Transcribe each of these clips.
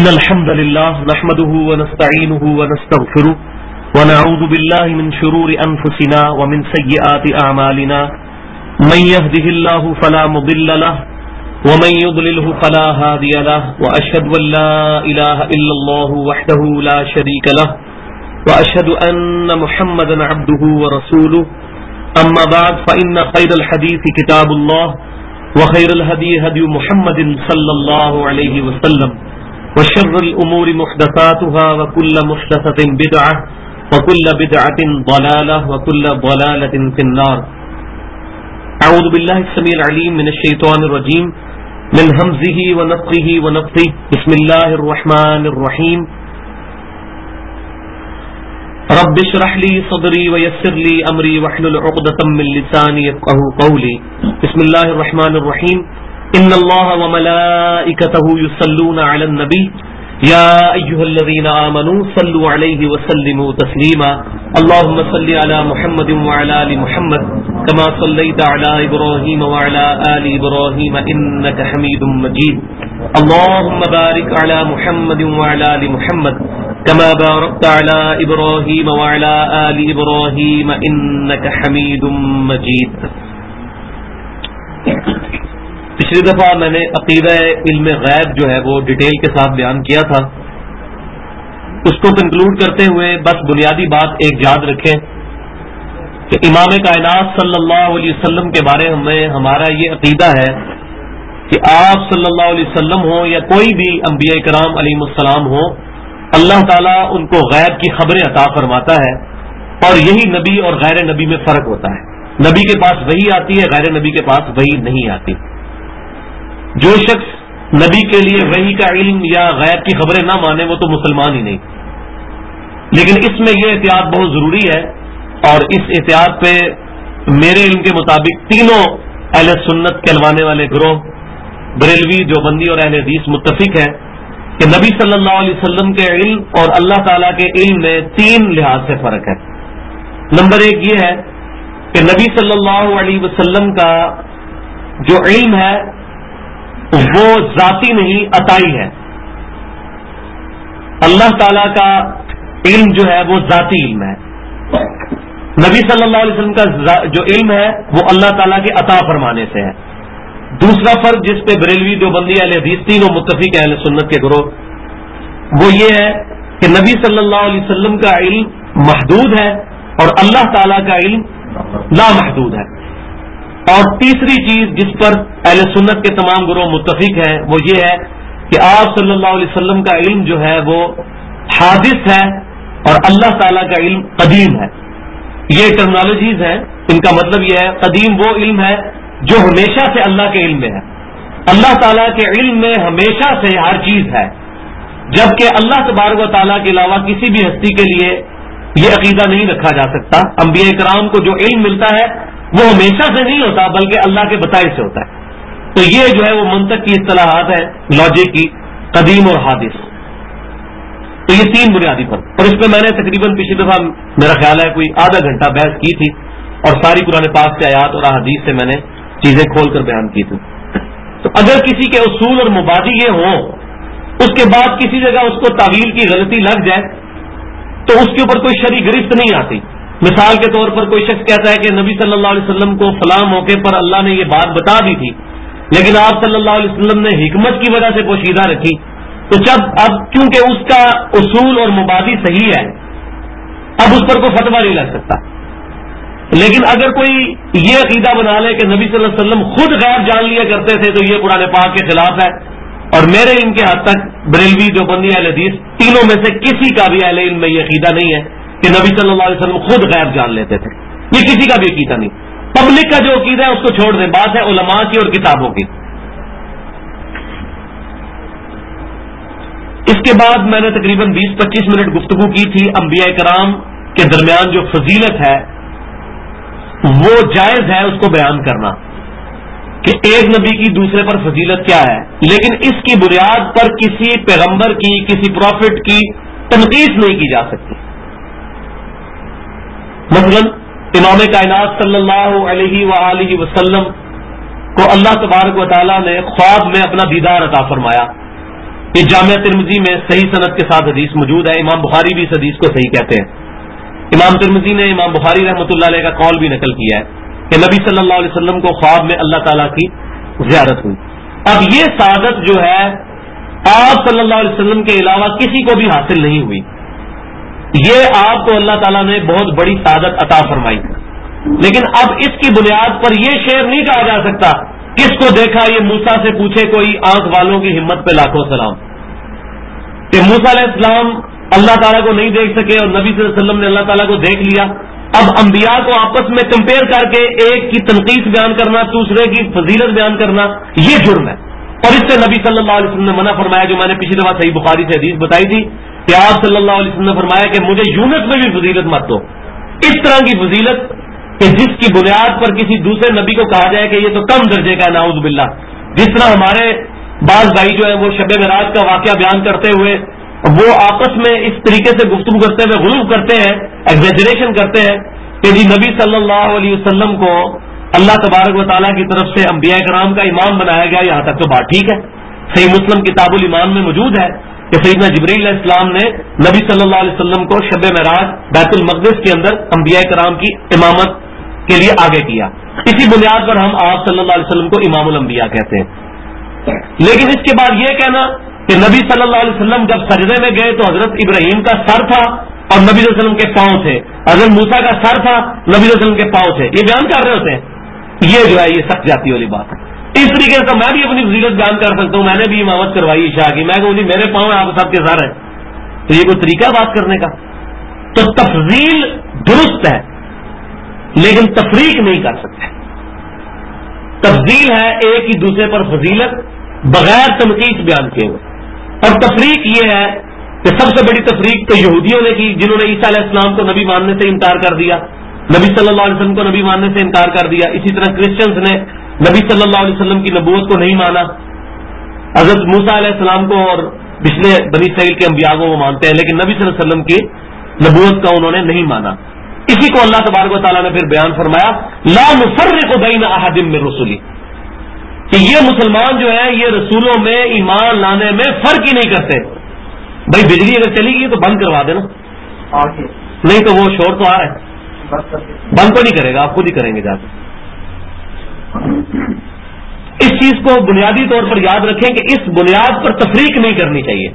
إن الحمد لله نحمده ونستعينه ونستغفره ونعوذ بالله من شرور أنفسنا ومن سيئات أعمالنا من يهده الله فلا مضل له ومن يضلله فلا هادي له وأشهد أن لا إله إلا الله وحده لا شريك له وأشهد أن محمدا عبده ورسوله أما بعد فإن خير الحديث كتاب الله وخير الهدي هدي محمد صلى الله عليه وسلم وشر الأمور محدثاتها وكل محدثة بدعة وكل بدعة ضلالة وكل ضلالة في النار. أعوذ بالله السميع العليم من الشيطان الرجيم من همزه ونفخه ونفثه. بسم الله الرحمن الرحيم. رب اشرح لي صدري ويسر لي أمري واحلل عقدة من لساني يفقهوا قولي. بسم الله الرحمن الرحيم. إن الله وملائكته يصلون على النبي يا أيها الذين آمنوا صلوا عليه وسلموا تسليما. اللهم صل على محمد وعلى آل محمد كما صليت على إبراهيم وعلى آل إبراهيم إنك حميد مجيد. اللهم بارك على محمد وعلى آل محمد كما باركت على إبراهيم وعلى آل إبراهيم إنك حميد مجيد. پچھلی دفعہ میں نے عقیدہ علم غیب جو ہے وہ ڈیٹیل کے ساتھ بیان کیا تھا. اس کو کنکلوڈ کرتے ہوئے بس بنیادی بات ایک یاد رکھیں کہ امام کائنات صلی اللہ علیہ وسلم کے بارے میں ہمارا یہ عقیدہ ہے کہ آپ صلی اللہ علیہ وسلم ہوں یا کوئی بھی انبیاء کرام علیہ السلام ہوں، اللہ تعالیٰ ان کو غیب کی خبریں عطا فرماتا ہے، اور یہی نبی اور غیر نبی میں فرق ہوتا ہے. نبی کے پاس وحی آتی ہے، غیر نبی کے پاس وحی نہیں آتی. جو شخص نبی کے لیے وحی کا علم یا غیب کی خبریں نہ مانے وہ تو مسلمان ہی نہیں. لیکن اس میں یہ احتیاط بہت ضروری ہے، اور اس احتیاط پہ میرے علم کے مطابق تینوں اہل سنت کہلوانے والے گروہ بریلوی، دیوبندی اور اہل حدیث متفق ہیں کہ نبی صلی اللہ علیہ وسلم کے علم اور اللہ تعالیٰ کے علم میں تین لحاظ سے فرق ہے. نمبر ایک یہ ہے کہ نبی صلی اللہ علیہ وسلم کا جو علم ہے وہ ذاتی نہیں، عطائی ہے. اللہ تعالیٰ کا علم جو ہے وہ ذاتی علم ہے. نبی صلی اللہ علیہ وسلم کا جو علم ہے وہ اللہ تعالیٰ کے عطا فرمانے سے ہے. دوسرا فرق جس پہ بریلوی، دیوبندی، اہل حدیث تینوں متفق اہل سنت کے گروہ، وہ یہ ہے کہ نبی صلی اللہ علیہ وسلم کا علم محدود ہے اور اللہ تعالیٰ کا علم لامحدود ہے. اور تیسری چیز جس پر اہل سنت کے تمام گروہ متفق ہیں وہ یہ ہے کہ آپ صلی اللہ علیہ وسلم کا علم جو ہے وہ حادث ہے اور اللہ تعالیٰ کا علم قدیم ہے. یہ ٹرمنالوجیز ہیں، ان کا مطلب یہ ہے قدیم وہ علم ہے جو ہمیشہ سے اللہ کے علم میں ہے. اللہ تعالیٰ کے علم میں ہمیشہ سے ہر چیز ہے، جبکہ اللہ تبارک و تعالیٰ کے علاوہ کسی بھی ہستی کے لیے یہ عقیدہ نہیں رکھا جا سکتا. انبیاء کرام کو جو علم ملتا ہے وہ ہمیشہ سے نہیں ہوتا بلکہ اللہ کے بتائے سے ہوتا ہے. تو یہ جو ہے وہ منطق کی اصطلاحات ہیں، لاجک کی، قدیم اور حادث. تو یہ تین بنیادی فرق، اور اس پہ میں نے تقریباً پچھلی دفعہ میرا خیال ہے کوئی آدھا گھنٹہ بحث کی تھی، اور ساری قرآن پاک سے آیات اور احادیث سے میں نے چیزیں کھول کر بیان کی تھی. تو اگر کسی کے اصول اور مبادی یہ ہوں، اس کے بعد کسی جگہ اس کو تعویل کی غلطی لگ جائے تو اس کے اوپر کوئی شرعی گرفت نہیں آتی. مثال کے طور پر کوئی شخص کہتا ہے کہ نبی صلی اللہ علیہ وسلم کو فلاں موقع پر اللہ نے یہ بات بتا دی تھی، لیکن آپ صلی اللہ علیہ وسلم نے حکمت کی وجہ سے پوشیدہ رکھی، تو جب اب کیونکہ اس کا اصول اور مبادی صحیح ہے اب اس پر کوئی فتویٰ نہیں لگ سکتا. لیکن اگر کوئی یہ عقیدہ بنا لے کہ نبی صلی اللہ علیہ وسلم خود غیب جان لیا کرتے تھے تو یہ قرآن پاک کے خلاف ہے. اور میرے علم کے حد تک بریلوی، دیوبندی، اہل حدیث تینوں میں سے کسی کا بھی اہل علم میں یہ عقیدہ نہیں ہے کہ نبی صلی اللہ علیہ وسلم خود غیب جان لیتے تھے. یہ کسی کا بھی عقیدہ نہیں. پبلک کا جو عقیدہ ہے اس کو چھوڑ دیں، بات ہے علماء کی اور کتابوں کی. اس کے بعد میں نے تقریباً 20-25 منٹ گفتگو کی تھی انبیاء کرام کے درمیان جو فضیلت ہے وہ جائز ہے اس کو بیان کرنا کہ ایک نبی کی دوسرے پر فضیلت کیا ہے، لیکن اس کی بنیاد پر کسی پیغمبر کی، کسی پروفٹ کی تنقیص نہیں کی جا سکتی. مثلا امام کائنات صلی اللہ علیہ وآلہ وسلم کو اللہ تبارک و تعالیٰ نے خواب میں اپنا دیدار عطا فرمایا، یہ جامعہ ترمذی میں صحیح سند کے ساتھ حدیث موجود ہے. امام بخاری بھی اس حدیث کو صحیح کہتے ہیں. امام ترمذی نے امام بخاری رحمۃ اللہ علیہ کا قول بھی نقل کیا ہے کہ نبی صلی اللہ علیہ وسلم کو خواب میں اللہ تعالیٰ کی زیارت ہوئی. اب یہ سعادت جو ہے آپ صلی اللہ علیہ وسلم کے علاوہ کسی کو بھی حاصل نہیں ہوئی. یہ آپ کو اللہ تعالیٰ نے بہت بڑی سعادت عطا فرمائی. لیکن اب اس کی بنیاد پر یہ شعر نہیں کہا جا سکتا کس کو دیکھا یہ موسیٰ سے پوچھے کوئی آنکھ والوں کی ہمت پہ لاکھوں سلام، کہ موسیٰ علیہ السلام اللہ تعالیٰ کو نہیں دیکھ سکے اور نبی صلی اللہ علیہ وسلم نے اللہ تعالیٰ کو دیکھ لیا. اب انبیاء کو آپس میں کمپیئر کر کے ایک کی تنقید بیان کرنا دوسرے کی فضیلت بیان کرنا یہ جرم ہے، اور اس سے نبی صلی اللہ علیہ وسلم نے منع فرمایا. جو میں نے پچھلی دفعہ صحیح بخاری سے حدیث بتائی تھی کہ آپ صلی اللہ علیہ وسلم نے فرمایا کہ مجھے یونس میں بھی فضیلت مت دو. اس طرح کی فضیلت کہ جس کی بنیاد پر کسی دوسرے نبی کو کہا جائے کہ یہ تو کم درجے کا ہے، نعوذ باللہ. جس طرح ہمارے بعض بھائی جو ہیں وہ شب معراج کا واقعہ بیان کرتے ہوئے وہ آپس میں اس طریقے سے گفتگو کرتے ہوئے غلو کرتے ہیں، ایگزیجریشن کرتے ہیں کہ جی نبی صلی اللہ علیہ وسلم کو اللہ تبارک و تعالیٰ کی طرف سے انبیاء کرام کا امام بنایا گیا. یہاں تک تو بات ٹھیک ہے، صحیح مسلم کتاب الایمان میں موجود ہے کہ سیدنا جبرائیل علیہ السلام نے نبی صلی اللہ علیہ وسلم کو شب معراج بیت المقدس کے اندر انبیاء کرام کی امامت کے لیے آگے کیا. اسی بنیاد پر ہم آپ صلی اللہ علیہ وسلم کو امام الانبیاء کہتے ہیں. لیکن اس کے بعد یہ کہنا کہ نبی صلی اللہ علیہ وسلم جب سجدے میں گئے تو حضرت ابراہیم کا سر تھا اور نبی صلی اللہ علیہ وسلم کے پاؤں تھے، حضرت موسیٰ کا سر تھا نبی صلی اللہ علیہ وسلم کے پاؤں تھے، یہ بیان کر رہے ہوتے ہیں. یہ جو ہے یہ سخت جاتی والی بات ہے. اس طریقے سے میں بھی اپنی فضیلت بیان کر سکتا ہوں، میں نے بھی امامت کروائی عشاء کی، میں کہوں جی میرے پاؤں ہیں آپ سب کے سر ہیں، تو یہ کوئی طریقہ ہے بات کرنے کا؟ تو تفضیل درست ہے لیکن تفریق نہیں کر سکتے. تفضیل ہے ایک ہی دوسرے پر فضیلت بغیر تنقید بیان کیے ہوئے، اور تفریق یہ ہے کہ سب سے بڑی تفریق تو یہودیوں نے کی جنہوں نے عیسیٰ علیہ السلام کو نبی ماننے سے انکار کر دیا، نبی صلی اللہ علیہ وسلم کو نبی ماننے سے انکار کر دیا. اسی طرح کرسچنز نے نبی صلی اللہ علیہ وسلم کی نبوت کو نہیں مانا. حضرت موسیٰ علیہ السلام کو اور پچھلے بنی اسرائیل کے انبیاء کو وہ مانتے ہیں لیکن نبی صلی اللہ علیہ وسلم کی نبوت کا انہوں نے نہیں مانا. اسی کو اللہ تبارک و تعالیٰ نے پھر بیان فرمایا لا نفرق بین احد من رسلی، کہ یہ مسلمان جو ہے یہ رسولوں میں ایمان لانے میں فرق ہی نہیں کرتے. بھائی بجلی اگر چلی گئی تو بند کروا دینا، نہیں تو وہ شور تو آ رہا ہے، بند تو نہیں کرے گا، آپ خود ہی کریں گے جا کے. اس چیز کو بنیادی طور پر یاد رکھیں کہ اس بنیاد پر تفریق نہیں کرنی چاہیے.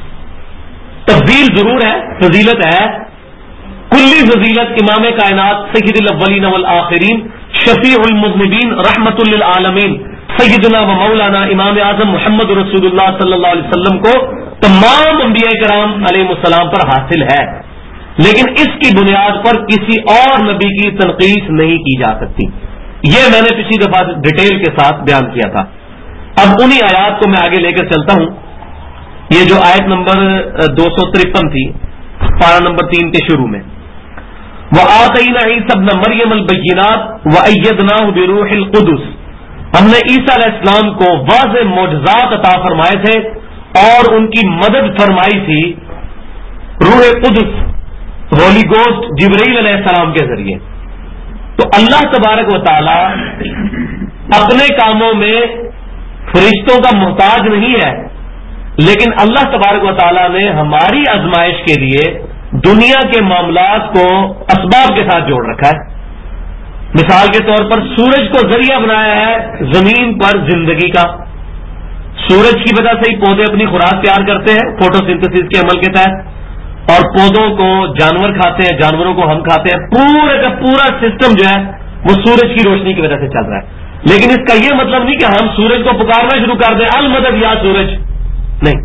تفضیل ضرور ہے، فضیلت ہے، کلی فضیلت امام کائنات سید الاولین والآخرین شفیع المذنبین رحمت للعالمین سیدنا و مولانا امام اعظم محمد رسول اللہ صلی اللہ علیہ وسلم کو تمام انبیاء کرام علیہ السلام پر حاصل ہے، لیکن اس کی بنیاد پر کسی اور نبی کی تنقید نہیں کی جا سکتی. یہ میں نے پچھلی دفعہ ڈیٹیل کے ساتھ بیان کیا تھا. اب انہی آیات کو میں آگے لے کر چلتا ہوں. یہ جو آیت نمبر 253 تھی پارہ نمبر 3 کے شروع میں، وَآتَيْنَا عِيسَى ابْنَ مَرْيَمَ الْبَيِّنَاتِ وَأَيَّدْنَاهُ بِرُوحِ الْقُدُسِ، ہم نے عیسیٰ علیہ السلام کو واضح معجزات عطا فرمائے تھے اور ان کی مدد فرمائی تھی روح قدس ہولی گوسٹ جبرائیل علیہ السلام کے ذریعے. تو اللہ تبارک و تعالی اپنے کاموں میں فرشتوں کا محتاج نہیں ہے، لیکن اللہ تبارک و تعالی نے ہماری آزمائش کے لیے دنیا کے معاملات کو اسباب کے ساتھ جوڑ رکھا ہے. مثال کے طور پر سورج کو ذریعہ بنایا ہے زمین پر زندگی کا. سورج کی وجہ سے ہی پودے اپنی خوراک تیار کرتے ہیں فوٹو سنتھسس کے عمل کے تحت، اور پودوں کو جانور کھاتے ہیں، جانوروں کو ہم کھاتے ہیں. پورے کا پورا سسٹم جو ہے وہ سورج کی روشنی کی وجہ سے چل رہا ہے. لیکن اس کا یہ مطلب نہیں کہ ہم سورج کو پکارنا شروع کر دیں المدد یا سورج، نہیں،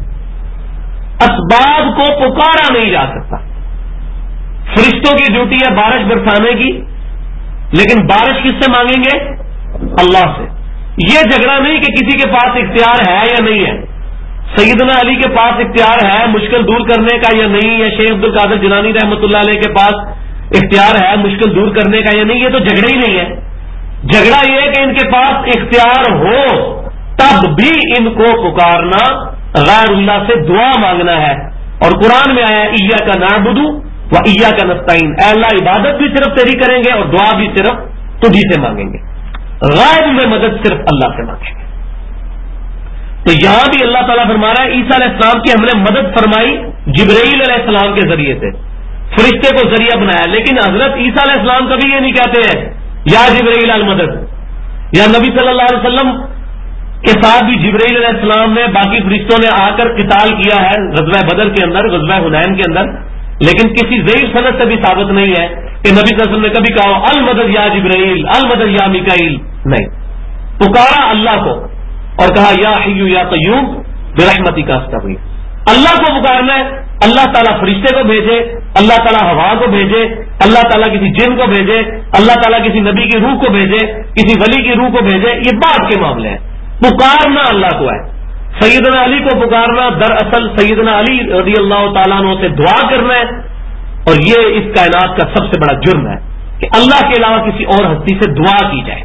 اسباب کو پکارا نہیں جا سکتا. فرشتوں کی ڈیوٹی ہے بارش برسانے کی، لیکن بارش کس سے مانگیں گے؟ اللہ سے. یہ جھگڑا نہیں کہ کسی کے پاس اختیار ہے یا نہیں ہے. سیدنا علی کے پاس اختیار ہے مشکل دور کرنے کا یا نہیں، یا شیخ عبد القادر جیلانی رحمۃ اللہ علیہ کے پاس اختیار ہے مشکل دور کرنے کا یا نہیں، یہ تو جھگڑا ہی نہیں ہے. جھگڑا یہ ہے کہ ان کے پاس اختیار ہو تب بھی ان کو پکارنا غیر اللہ سے دعا مانگنا ہے. اور قرآن میں آیا ایاک نعبد و ایاک نستعین، اے اللہ عبادت بھی صرف تیری کریں گے اور دعا بھی صرف تجھی سے مانگیں گے، غائب میں مدد صرف اللہ سے مانگیں گے. تو یہاں بھی اللہ تعالیٰ فرما رہا ہے عیسیٰ علیہ السلام کی ہم نے مدد فرمائی جبرائیل علیہ السلام کے ذریعے سے، فرشتے کو ذریعہ بنایا. لیکن حضرت عیسیٰ علیہ السلام کبھی یہ نہیں کہتے ہیں یا جبرائیل المدد. یا نبی صلی اللہ علیہ وسلم کے ساتھ بھی جبرائیل علیہ السلام نے باقی فرشتوں نے آ کر قتال کیا ہے غزوہ بدر کے اندر، غزوہ حنین کے اندر، لیکن کسی ضعیف سند سے بھی ثابت نہیں ہے کہ نبی صلی اللہ علیہ وسلم نے کبھی کہا المدد یا جبرائیل المدد یا میکائیل. نہیں، پکارا اللہ کو اور کہا یا حی یا قیوم برحمتی کا استغیث. اللہ کو پکارنا ہے، اللہ تعالیٰ فرشتے کو بھیجے، اللہ تعالیٰ ہوا کو بھیجے، اللہ تعالیٰ کسی جن کو بھیجے، اللہ تعالیٰ کسی نبی کی روح کو بھیجے، کسی ولی کی روح کو بھیجے، یہ بات کے معاملے ہیں. پکارنا اللہ کو ہے. سیدنا علی کو پکارنا دراصل سیدنا علی رضی اللہ تعالیٰ عنہ سے دعا کرنا ہے، اور یہ اس کائنات کا سب سے بڑا جرم ہے کہ اللہ کے علاوہ کسی اور ہستی سے دعا کی جائے.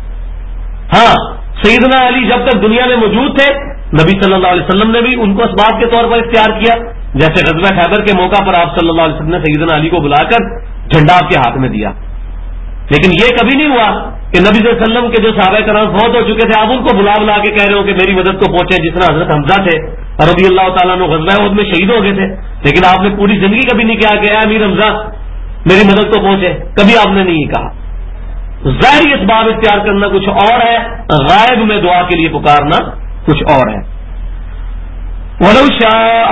ہاں، سیدنا علی جب تک دنیا میں موجود تھے نبی صلی اللہ علیہ وسلم نے بھی ان کو اسباب کے طور پر اختیار کیا. جیسے غزوہ خیبر کے موقع پر آپ صلی اللہ علیہ وسلم نے سیدنا علی کو بلا کر جھنڈا آپ کے ہاتھ میں دیا. لیکن یہ کبھی نہیں ہوا کہ نبی صلی اللہ علیہ وسلم کے جو صحابہ کرام فوت ہو چکے تھے آپ ان کو بلا بلا کے کہہ رہے ہو کہ میری مدد کو پہنچے، جس طرح حضرت حمزہ تھے رضی اللہ تعالیٰ عنہ غزوہ احد میں شہید ہو گئے تھے، لیکن آپ نے پوری زندگی کبھی نہیں کہا کہ اے امیر حمزہ میری مدد کو پہنچے، کبھی آپ نے نہیں کہا. ظاہری اسباب اختیار کرنا کچھ اور ہے، غائب میں دعا کے لیے پکارنا کچھ اور ہے. وَلَوْ شَاءَ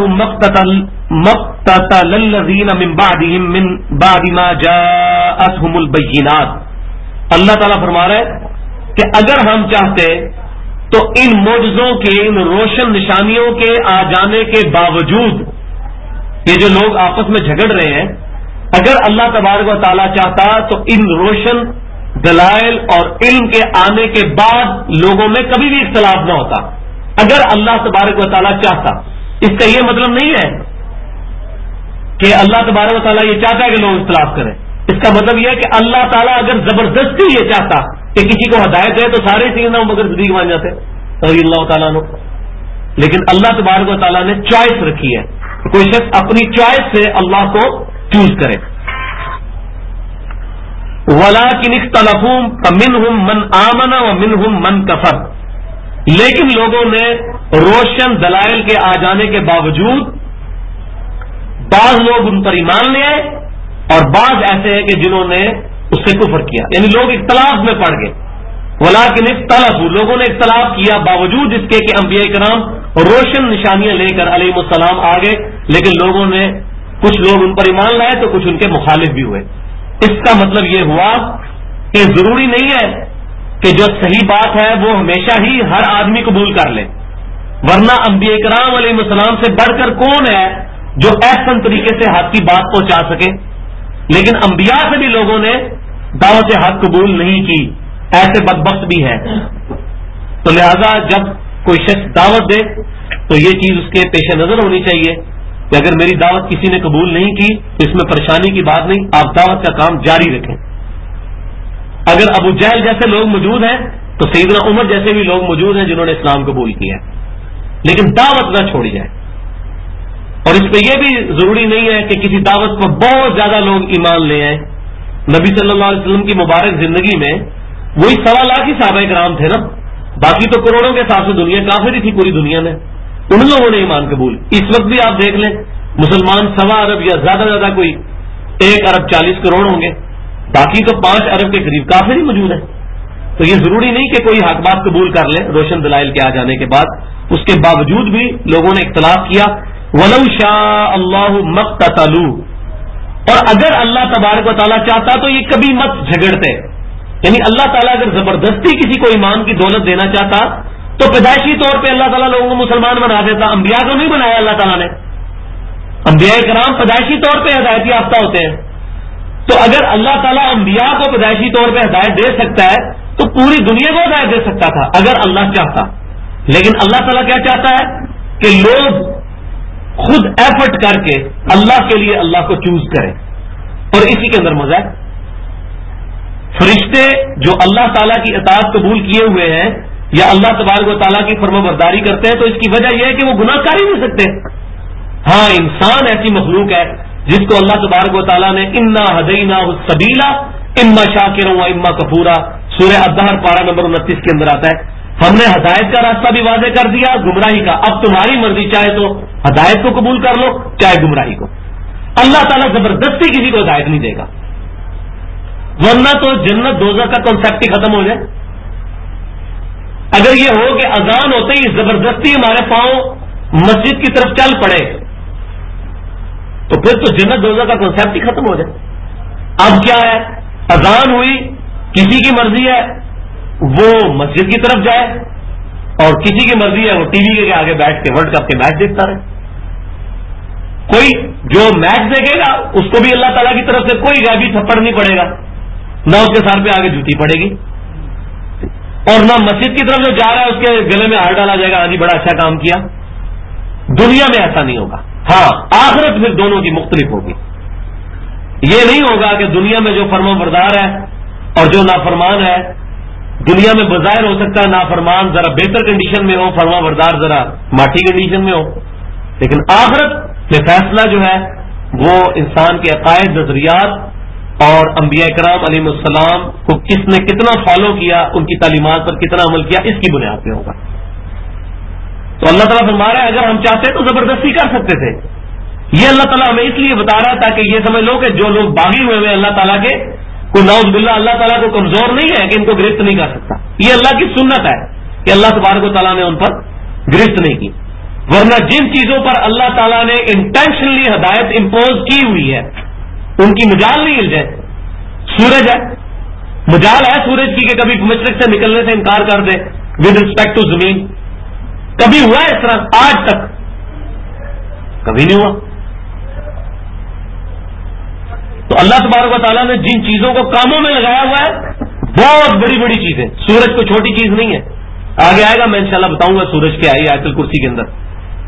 اللَّهُ مَقْتَتَلَ الَّذِينَ مِن بَعْدِهِم مِّن بَعْدِ مَا جَاءَتْهُمُ الْبَيِّنَاتُ. اللہ تعالیٰ فرما رہا ہے کہ اگر ہم چاہتے تو ان معجزوں کے، ان روشن نشانیوں کے آ جانے کے باوجود، یہ جو لوگ آپس میں جھگڑ رہے ہیں، اگر اللہ تبارک و تعالیٰ چاہتا تو ان روشن دلائل اور علم کے آنے کے بعد لوگوں میں کبھی بھی اختلاف نہ ہوتا. اگر اللہ تبارک و تعالیٰ چاہتا، اس کا یہ مطلب نہیں ہے کہ اللہ تبارک و تعالیٰ یہ چاہتا ہے کہ لوگ اختلاف کریں. اس کا مطلب یہ ہے کہ اللہ تعالیٰ اگر زبردستی یہ چاہتا کہ کسی کو ہدایت ہے تو سارے سیدنا ابوبکر صدیق مان جاتے رضی اللہ تعالیٰ عنہ. لیکن اللہ تبارک و تعالیٰ نے چوائس رکھی ہے، کوئی شخص اپنی چوائس سے اللہ کو چوز کرے. وَلَٰكِنِ اخْتَلَفُوا فَمِنْهُم مَّنْ آمَنَ وَمِنْهُم مَّن كَفَرَ. لیکن لوگوں نے روشن دلائل کے آ جانے کے باوجود بعض لوگ ان پر ایمان لے آئے اور بعض ایسے ہیں کہ جنہوں نے اس سے کفر کیا، یعنی لوگ اختلاف میں پڑ گئے. وَلَٰكِنِ اخْتَلَفُوا، لوگوں نے اختلاف کیا باوجود اس کے کہ انبیاء کرام روشن نشانیاں لے کر علیہ السلام آ گئے، لیکن لوگوں نے کچھ لوگ ان پر ایمان لائے تو کچھ ان کے مخالف بھی ہوئے. اس کا مطلب یہ ہوا کہ ضروری نہیں ہے کہ جو صحیح بات ہے وہ ہمیشہ ہی ہر آدمی قبول کر لے، ورنہ انبیاء کرام علیہ السلام سے بڑھ کر کون ہے جو احسن طریقے سے حق کی بات پہنچا سکے. لیکن انبیاء سے بھی لوگوں نے دعوت حق قبول نہیں کی، ایسے بدبخت بھی ہیں. تو لہذا جب کوئی شخص دعوت دے تو یہ چیز اس کے پیش نظر ہونی چاہیے کہ اگر میری دعوت کسی نے قبول نہیں کی تو اس میں پریشانی کی بات نہیں، آپ دعوت کا کام جاری رکھیں. اگر ابو جہل جیسے لوگ موجود ہیں تو سیدنا عمر جیسے بھی لوگ موجود ہیں جنہوں نے اسلام قبول کیا ہے، لیکن دعوت نہ چھوڑی جائے. اور اس پہ یہ بھی ضروری نہیں ہے کہ کسی دعوت پر بہت زیادہ لوگ ایمان لے آئیں. نبی صلی اللہ علیہ وسلم کی مبارک زندگی میں وہی 1.25 لاکھ ہی صحابہ کرام تھے نا، باقی تو کروڑوں کے حساب سے دنیا کافر ہی تھی پوری دنیا میں. ان لوگوں نے ایمان قبول. اس وقت بھی آپ دیکھ لیں مسلمان 1.25 ارب یا زیادہ کوئی 1 ارب 40 کروڑ ہوں گے، باقی تو 5 ارب کے قریب کافر ہی موجود ہیں. تو یہ ضروری نہیں کہ کوئی حق بات قبول کر لے روشن دلائل کے آ جانے کے بعد. اس کے باوجود بھی لوگوں نے اختلاف کیا. وَلَوْ شَاءَ اللَّهُ مَا اقْتَتَلُوا، اور اگر اللہ تبارک و تعالیٰ چاہتا تو یہ کبھی مت جھگڑتے. یعنی اللہ تعالیٰ اگر زبردستی کسی کو ایمان کی دولت دینا چاہتا تو پیدائشی طور پہ اللہ تعالیٰ لوگوں کو مسلمان بنا دیتا. انبیاء کو نہیں بنایا اللہ تعالیٰ نے، انبیاء کرام پیدائشی طور پہ ہدایت یافتہ ہوتے ہیں. تو اگر اللہ تعالیٰ انبیاء کو پیدائشی طور پہ ہدایت دے سکتا ہے تو پوری دنیا کو ہدایت دے سکتا تھا اگر اللہ چاہتا. لیکن اللہ تعالیٰ کیا چاہتا ہے کہ لوگ خود ایفرٹ کر کے اللہ کے لیے اللہ کو چوز کریں، اور اسی کے اندر مزہ ہے. فرشتے جو اللہ تعالیٰ کی اطاعت قبول کیے ہوئے ہیں یا اللہ تبارک و تعالیٰ کی فرما برداری کرتے ہیں تو اس کی وجہ یہ ہے کہ وہ گناہ کر ہی نہیں سکتے. ہاں، انسان ایسی مخلوق ہے جس کو اللہ تبارک و تعالیٰ نے انا ہدیناہ السبیلا اما شاکرا و اما کفورا، سورہ الدہر پارہ نمبر 29 کے اندر آتا ہے ہم نے ہدایت کا راستہ بھی واضح کر دیا، گمراہی کا، اب تمہاری مرضی، چاہے تو ہدایت کو قبول کر لو چاہے گمراہی کو۔ اللہ تعالیٰ زبردستی کسی کو ہدایت نہیں دے گا، ورنہ تو جنت دوزخ کا کانسیپٹ ہی ختم ہو جائے۔ اگر یہ ہو کہ اذان ہوتے ہی زبردستی ہمارے پاؤں مسجد کی طرف چل پڑے تو پھر تو جنت دوزخ کا کانسیپٹ ہی ختم ہو جائے۔ اب کیا ہے، اذان ہوئی، کسی کی مرضی ہے وہ مسجد کی طرف جائے اور کسی کی مرضی ہے وہ ٹی وی کے آگے بیٹھ کے ورلڈ کپ کے میچ دیکھتا رہے۔ کوئی جو میچ دیکھے گا اس کو بھی اللہ تعالیٰ کی طرف سے کوئی غیبی تھپڑ نہیں پڑے گا، نہ اس کے سر پہ آگے جوتی پڑے گی، اور نہ مسجد کی طرف جو جا رہا ہے اس کے گلے میں ہار ڈالا جائے گا، ہاں جی بڑا اچھا کام کیا۔ دنیا میں ایسا نہیں ہوگا۔ ہاں آخرت پھر دونوں کی مختلف ہوگی۔ یہ نہیں ہوگا کہ دنیا میں جو فرما بردار ہے اور جو نافرمان ہے، دنیا میں بظاہر ہو سکتا ہے نافرمان ذرا بہتر کنڈیشن میں ہو، فرما بردار ذرا ماٹھی کنڈیشن میں ہو، لیکن آخرت میں فیصلہ جو ہے وہ انسان کے عقائد، نظریات اور انبیاء کرام علیہ السلام کو کس نے کتنا فالو کیا، ان کی تعلیمات پر کتنا عمل کیا، اس کی بنیاد پہ ہوگا۔ تو اللہ تعالیٰ فرما رہا ہے اگر ہم چاہتے تو زبردستی کر سکتے تھے۔ یہ اللہ تعالیٰ ہمیں اس لیے بتا رہا ہے تاکہ یہ سمجھ لو کہ جو لوگ باغی ہوئے ہوئے اللہ تعالیٰ کے، کوئی نعوذ باللہ اللہ تعالیٰ کو کمزور نہیں ہے کہ ان کو گرفت نہیں کر سکتا۔ یہ اللہ کی سنت ہے کہ اللہ تبارک و تعالیٰ نے ان پر گرفت نہیں کی، ورنہ جن چیزوں پر اللہ تعالیٰ نے انٹینشنلی ہدایت امپوز کی ہوئی ہے ان کی مجال نہیں ہل جائے۔ سورج ہے، مجال ہے سورج کی کہ کبھی مشرق سے نکلنے سے انکار کر دے ود رسپیکٹ ٹو زمین، کبھی ہوا ہے اس طرح؟ آج تک کبھی نہیں ہوا۔ تو اللہ تبارک و تعالیٰ نے جن چیزوں کو کاموں میں لگایا ہوا ہے بہت بڑی بڑی چیزیں، سورج کوئی چھوٹی چیز نہیں ہے۔ آگے آئے گا، میں انشاءاللہ بتاؤں گا سورج کیا ہے آیت الکرسی کے اندر۔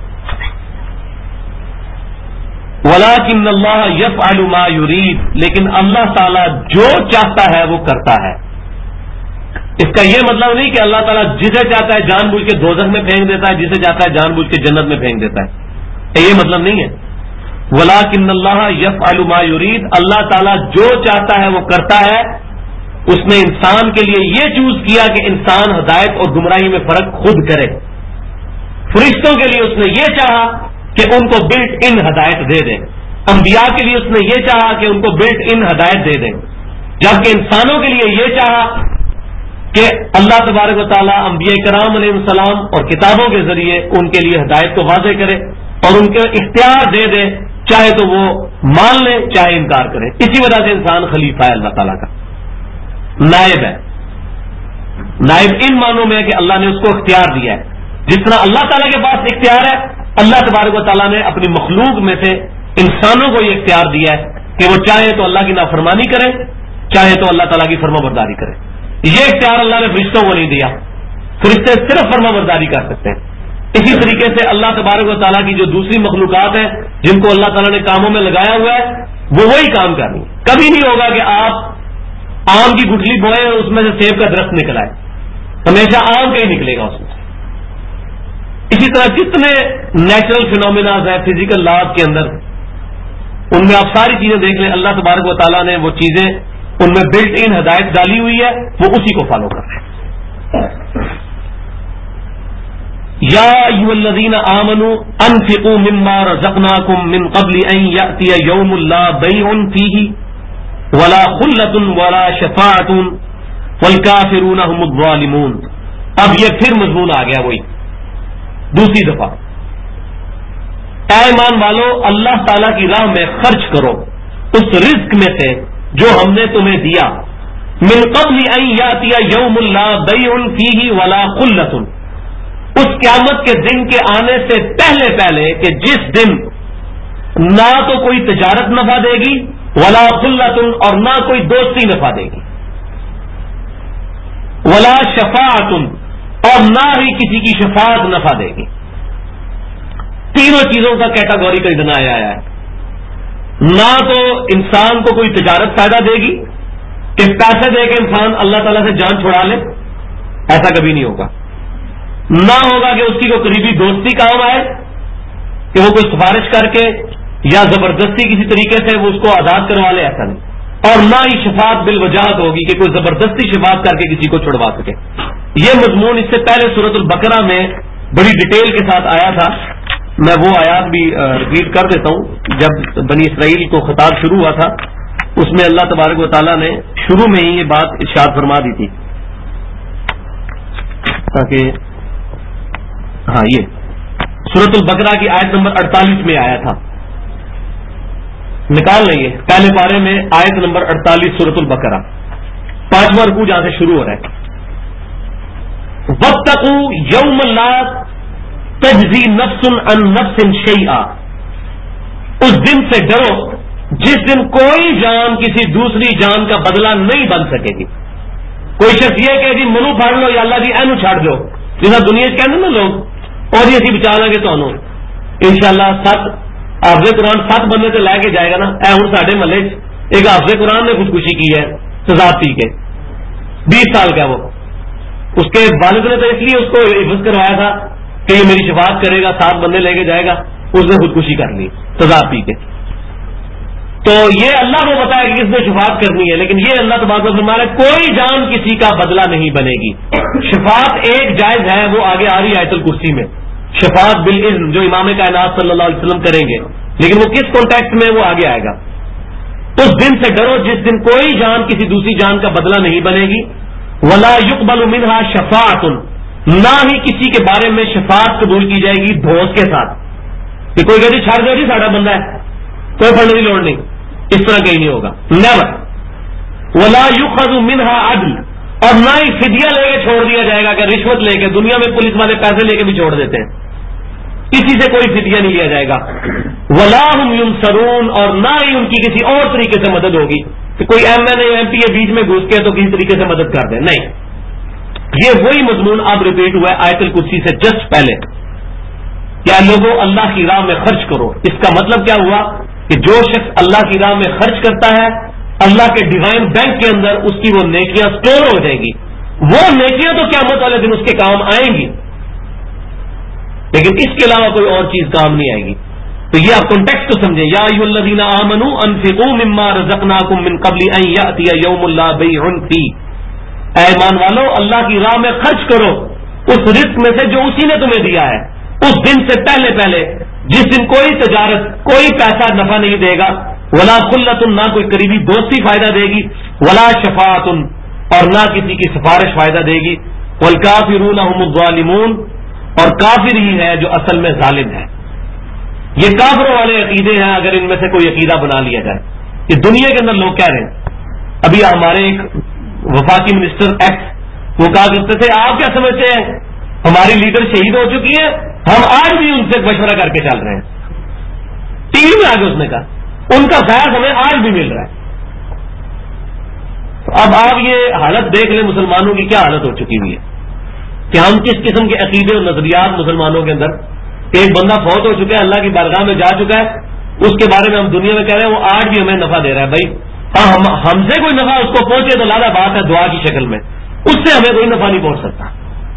وَلَٰكِنَّ اللَّهَ يَفْعَلُ مَا يُرِيدُ، لیکن اللہ تعالیٰ جو چاہتا ہے وہ کرتا ہے۔ اس کا یہ مطلب نہیں کہ اللہ تعالیٰ جسے چاہتا ہے جان بوجھ کے دوزخ میں پھینک دیتا ہے، جسے چاہتا ہے جان بوجھ کے جنت میں پھینک دیتا ہے، یہ مطلب نہیں ہے۔ وَلَٰكِنَّ اللَّهَ يَفْعَلُ مَا يُرِيدُ، اللہ تعالیٰ جو چاہتا ہے وہ کرتا ہے۔ اس نے انسان کے لیے یہ چوز کیا کہ انسان ہدایت اور گمراہی میں فرق خود کرے۔ فرشتوں کے لیے اس نے یہ چاہا کہ ان کو بلٹ ان ہدایت دے دیں، انبیاء کے لیے اس نے یہ چاہا کہ ان کو بلٹ ان ہدایت دے دیں، جبکہ انسانوں کے لیے یہ چاہا کہ اللہ تبارک و تعالیٰ انبیاء کرام علیہ السلام اور کتابوں کے ذریعے ان کے لیے ہدایت کو واضح کرے اور ان کے اختیار دے دے، چاہے تو وہ مان لے چاہے انکار کرے۔ اسی وجہ سے انسان خلیفہ ہے اللہ تعالیٰ کا، نائب ہے۔ نائب ان معنوں میں ہے کہ اللہ نے اس کو اختیار دیا ہے، جس طرح اللہ تعالیٰ کے پاس اختیار ہے، اللہ تبارک و تعالیٰ نے اپنی مخلوق میں سے انسانوں کو یہ اختیار دیا ہے کہ وہ چاہے تو اللہ کی نافرمانی کرے، چاہے تو اللہ تعالیٰ کی فرما برداری کرے۔ یہ اختیار اللہ نے فرشتوں کو نہیں دیا، فرشتے صرف فرما برداری کر سکتے ہیں۔ اسی طریقے سے اللہ تبارک و تعالیٰ کی جو دوسری مخلوقات ہیں جن کو اللہ تعالیٰ نے کاموں میں لگایا ہوا ہے وہ وہی کام کرنی۔ کبھی نہیں ہوگا کہ آپ آم کی گٹھلی بوئے اور اس میں سے سیب کا درخت نکل آئے، ہمیشہ آم کا ہی نکلے گا اس میں سے۔ اسی طرح جتنے نیچرل فینومیناز ہیں فزیکل لاز کے اندر، ان میں آپ ساری چیزیں دیکھ لیں، اللہ تبارک و تعالیٰ نے وہ چیزیں ان میں بلٹ ان ہدایت ڈالی ہوئی ہے، وہ اسی کو فالو کر رہے ہیں۔ یا ایھا الذین آمنوا انفقوا مما رزقناکم من قبل ان یأتی یوم لا بیع فیہ ولا خلۃ ولا شفاعۃ والکافرون هم الظالمون۔ اب یہ پھر مضمون آ گیا وہی دوسری دفعہ، اے ایمان والو اللہ تعالیٰ کی راہ میں خرچ کرو اس رزق میں سے جو ہم نے تمہیں دیا، من قبل ان یاتی یوم لا بیع فیہ ولا خلۃ، اس قیامت کے دن کے آنے سے پہلے پہلے کہ جس دن نہ تو کوئی تجارت نفع دے گی ولا خلۃ، اور نہ کوئی دوستی نفع دے گی، ولا شفاعۃ، اور نہ ہی کسی کی شفاعت نفع دے گی۔ تینوں چیزوں کا کیٹاگوریکل بنایا آیا ہے۔ نہ تو انسان کو کوئی تجارت فائدہ دے گی کہ پیسے دے کے انسان اللہ تعالیٰ سے جان چھڑا لے، ایسا کبھی نہیں ہوگا۔ نہ ہوگا کہ اس کی کوئی قریبی دوستی کام آئے کہ وہ کوئی سفارش کر کے یا زبردستی کسی طریقے سے وہ اس کو آزاد کروا لے، ایسا نہیں۔ اور نہ ہی شفاعت بالوجاہت ہوگی کہ کوئی زبردستی شفاعت کر کے کسی کو چھڑوا سکے. یہ مضمون اس سے پہلے سورۃ البقرہ میں بڑی ڈیٹیل کے ساتھ آیا تھا. میں وہ آیات بھی ریپیٹ کر دیتا ہوں. جب بنی اسرائیل کو خطاب شروع ہوا تھا اس میں اللہ تبارک و تعالیٰ نے شروع میں ہی یہ بات ارشاد فرما دی تھی تاکہ یہ سورۃ البقرہ کی آیت نمبر 48 میں آیا تھا. نکال لیں گے پہلے پارے میں آیت نمبر 48 سورۃ البقرہ 5واں رکوع جہاں سے شروع ہو رہا ہے. واتقوا یوم لا تجزی نفس عن نفس شیئا، اس دن سے ڈرو جس دن کوئی جان کسی دوسری جان کا بدلہ نہیں بن سکے گی. کوئی شخص یہ کہ جی منو پھاڑ لو یا اللہ جی اینو چھاڑ دو، جیسا دنیا کہتے ہیں نا لوگ، اور یہ بچا لیں گے تو انشاءاللہ 7 حافظ قرآن 7 بندے سے لے کے جائے گا نا. اے ہوں ساڈے محلے ایک حافظ قرآن نے خودکشی کی ہے سزا پی کے، 20 سال کا. وہ اس کے والد نے تو اس لیے اس کو حفظ کروایا تھا کہ یہ میری شفاعت کرے گا، 7 بندے لے کے جائے گا. اس نے خودکشی کر لی سزا پی کے. تو یہ اللہ کو بتایا کہ کس نے شفاعت کرنی ہے، لیکن یہ اللہ تبارک و تعالیٰ کوئی جان کسی کا بدلہ نہیں بنے گی. شفاعت ایک جائز ہے، وہ آگے آ رہی ہے آیت الکرسی میں، شفاعت بالاذن جو امام کائنات صلی اللہ علیہ وسلم کریں گے، لیکن وہ کس کانٹیکسٹ میں وہ آگے آئے گا. اس دن سے ڈرو جس دن کوئی جان کسی دوسری جان کا بدلہ نہیں بنے گی. ولا يقبل منها شفاعت، نہ ہی کسی کے بارے میں شفاعت قبول کی جائے گی دھوس کے ساتھ کہ کوئی کہ جی چھڑ دو جی ساڈا بندہ ہے، کوئی پڑھنے کی لوڑ نہیں. اس طرح کہیں نہیں ہوگا، نیور. ولا يؤخذ منها عدل، اور نہ ہی فدیہ لے کے چھوڑ دیا جائے گا کہ رشوت لے کے، دنیا میں پولیس والے پیسے لے کے بھی چھوڑ دیتے ہیں، کسی سے کوئی فدیہ نہیں لیا جائے گا. ولا هم ينصرون، اور نہ ہی ان کی کسی اور طریقے سے مدد ہوگی کہ کوئی ایم پی بیچ میں گھس کے تو کسی طریقے سے مدد کر دے، نہیں. یہ وہی مضمون اب ریپیٹ ہوا ہے آیت الکرسی سے جسٹ پہلے. کیا لوگوں اللہ کی راہ میں خرچ کرو، اس کا مطلب کیا ہوا کہ جو شخص اللہ کی راہ میں خرچ کرتا ہے اللہ کے ڈیوائن بینک کے اندر اس کی وہ نیکیاں سٹور ہو جائیں گی. وہ نیکیاں تو قیامت والے دن اس کے کام آئیں گی، لیکن اس کے علاوہ کوئی اور چیز کام نہیں آئے گی. تو یہ آپ کانٹیکسٹ تو سمجھیں. یا ایھا الذین آمنوا انفقوا مما رزقناکم من قبل ان یأتی یوم لا بیع فیہ، اے ایمان والو اللہ کی راہ میں خرچ کرو اس رزق میں سے جو اسی نے تمہیں دیا ہے اس دن سے پہلے پہلے، جس دن کوئی تجارت کوئی پیسہ نفع نہیں دے گا. ولا خلۃ، نہ کوئی قریبی دوستی فائدہ دے گی. ولا شفاعت، اور نہ کسی کی سفارش فائدہ دے گی. والکافرون هم الظالمون، اور کافر ہی ہے جو اصل میں ظالم ہے. یہ کافروں والے عقیدے ہیں اگر ان میں سے کوئی عقیدہ بنا لیا جائے. یہ دنیا کے اندر لوگ کہہ رہے ہیں. ابھی ہمارے ایک وفاقی منسٹر ایکس وہ کہا کرتے تھے آپ کیا سمجھتے ہیں ہماری لیڈر شہید ہو چکی ہے، ہم آج بھی ان سے مشورہ کر کے چل رہے ہیں. ٹی وی میں آگے اس نے کہا ان کا فیض ہمیں آج بھی مل رہا ہے. تو اب آپ یہ حالت دیکھ لیں مسلمانوں کی کیا حالت ہو چکی ہوئی ہے کہ ہم کس قسم کے عقیدے اور نظریات مسلمانوں کے اندر. ایک بندہ فوت ہو چکا ہے، اللہ کی بارگاہ میں جا چکا ہے، اس کے بارے میں ہم دنیا میں کہہ رہے ہیں وہ آج بھی ہمیں نفع دے رہا ہے. بھائی ہم سے کوئی نفع اس کو پہنچے تو لادا بات ہے دعا کی شکل میں، اس سے ہمیں کوئی نفع نہیں پہنچ سکتا.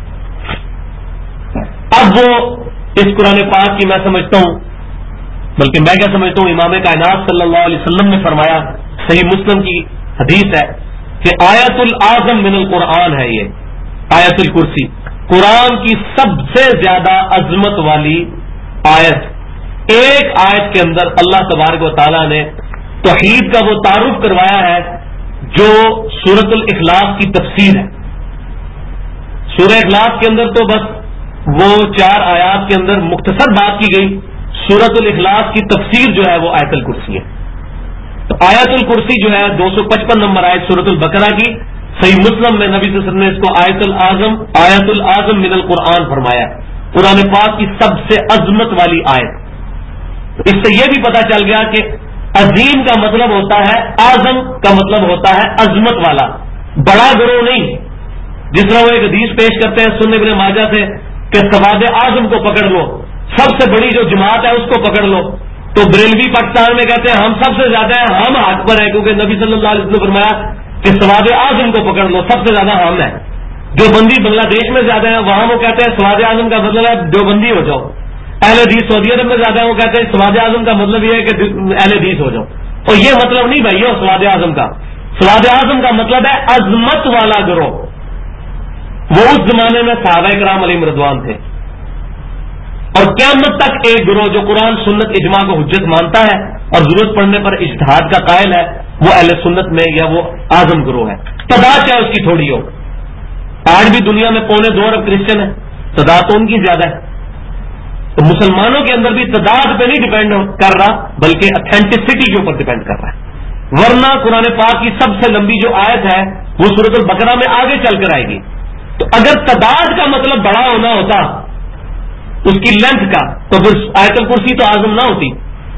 اب وہ اس قرآن پاک کی میں سمجھتا ہوں، بلکہ میں کیا سمجھتا ہوں، امام کائنات صلی اللہ علیہ وسلم نے فرمایا، صحیح مسلم کی حدیث ہے کہ آیت الاعظم من القرآن ہے یہ آیت الکرسی، قرآن کی سب سے زیادہ عظمت والی آیت. ایک آیت کے اندر اللہ تبارک و تعالیٰ نے توحید کا وہ تعارف کروایا ہے جو سورۃ الاخلاص کی تفسیر ہے. سورہ اخلاص کے اندر تو بس وہ 4 آیات کے اندر مختصر بات کی گئی. سورۃ الاخلاص کی تفسیر جو ہے وہ آیت الکرسی ہے. تو آیت الکرسی جو ہے 255 نمبر آیت سورۃ البقرہ کی، صحیح مسلم میں نبی صلی اللہ علیہ وسلم نے اس کو آیت العظم من القرآن فرمایا، قرآن پاک کی سب سے عظمت والی آیت. اس سے یہ بھی پتا چل گیا کہ عظیم کا مطلب ہوتا ہے، اعظم کا مطلب ہوتا ہے عظمت والا، بڑا گروہ نہیں. جس طرح وہ ایک حدیث پیش کرتے ہیں سنن ابن ماجہ سے کہ سواد اعظم کو پکڑ لو، سب سے بڑی جو جماعت ہے اس کو پکڑ لو. تو بریلوی پاکستان میں کہتے ہیں ہم سب سے زیادہ ہیں، ہم حق پر ہیں، کیونکہ نبی صلی اللہ علیہ وسلم نے فرمایا کہ سواد اعظم کو پکڑ لو، سب سے زیادہ ہم ہیں. جو بندی بنگلہ دیش میں زیادہ ہیں وہاں وہ کہتے ہیں سواد اعظم کا مطلب ہے دیوبندی ہو جاؤ. اہل حدیث سعودی عرب میں زیادہ ہیں، وہ کہتے ہیں سواد اعظم کا مطلب یہ ہے کہ اہل حدیث ہو جاؤ. اور یہ مطلب نہیں بھائی سواد اعظم کا. سواد اعظم کا مطلب ہے عظمت والا گروہ. وہ اس زمانے میں صحابہ کرام علیہم رضوان تھے، اور قیامت تک ایک گروہ جو قرآن سنت اجماع کو حجت مانتا ہے اور ضرورت پڑنے پر اجتہاد کا قائل ہے، وہ اہل سنت میں یا وہ اعظم گروہ ہے. تعداد چاہے اس کی تھوڑی ہو. آج بھی دنیا میں 2.25 ارب کرسچن ہے، تعداد تو ان کی زیادہ ہے. تو مسلمانوں کے اندر بھی تعداد پہ نہیں ڈیپینڈ کر رہا، بلکہ اتھینٹسٹی کے اوپر ڈیپینڈ کر رہا ہے. ورنہ قرآن پاک کی سب سے لمبی جو آیت ہے وہ سورۃ البقرہ میں آگے چل کر آئے گی. تو اگر تعداد کا مطلب بڑا ہونا ہوتا اس کی لینتھ کا، تو پھر آیت الکرسی تو اعظم نہ ہوتی،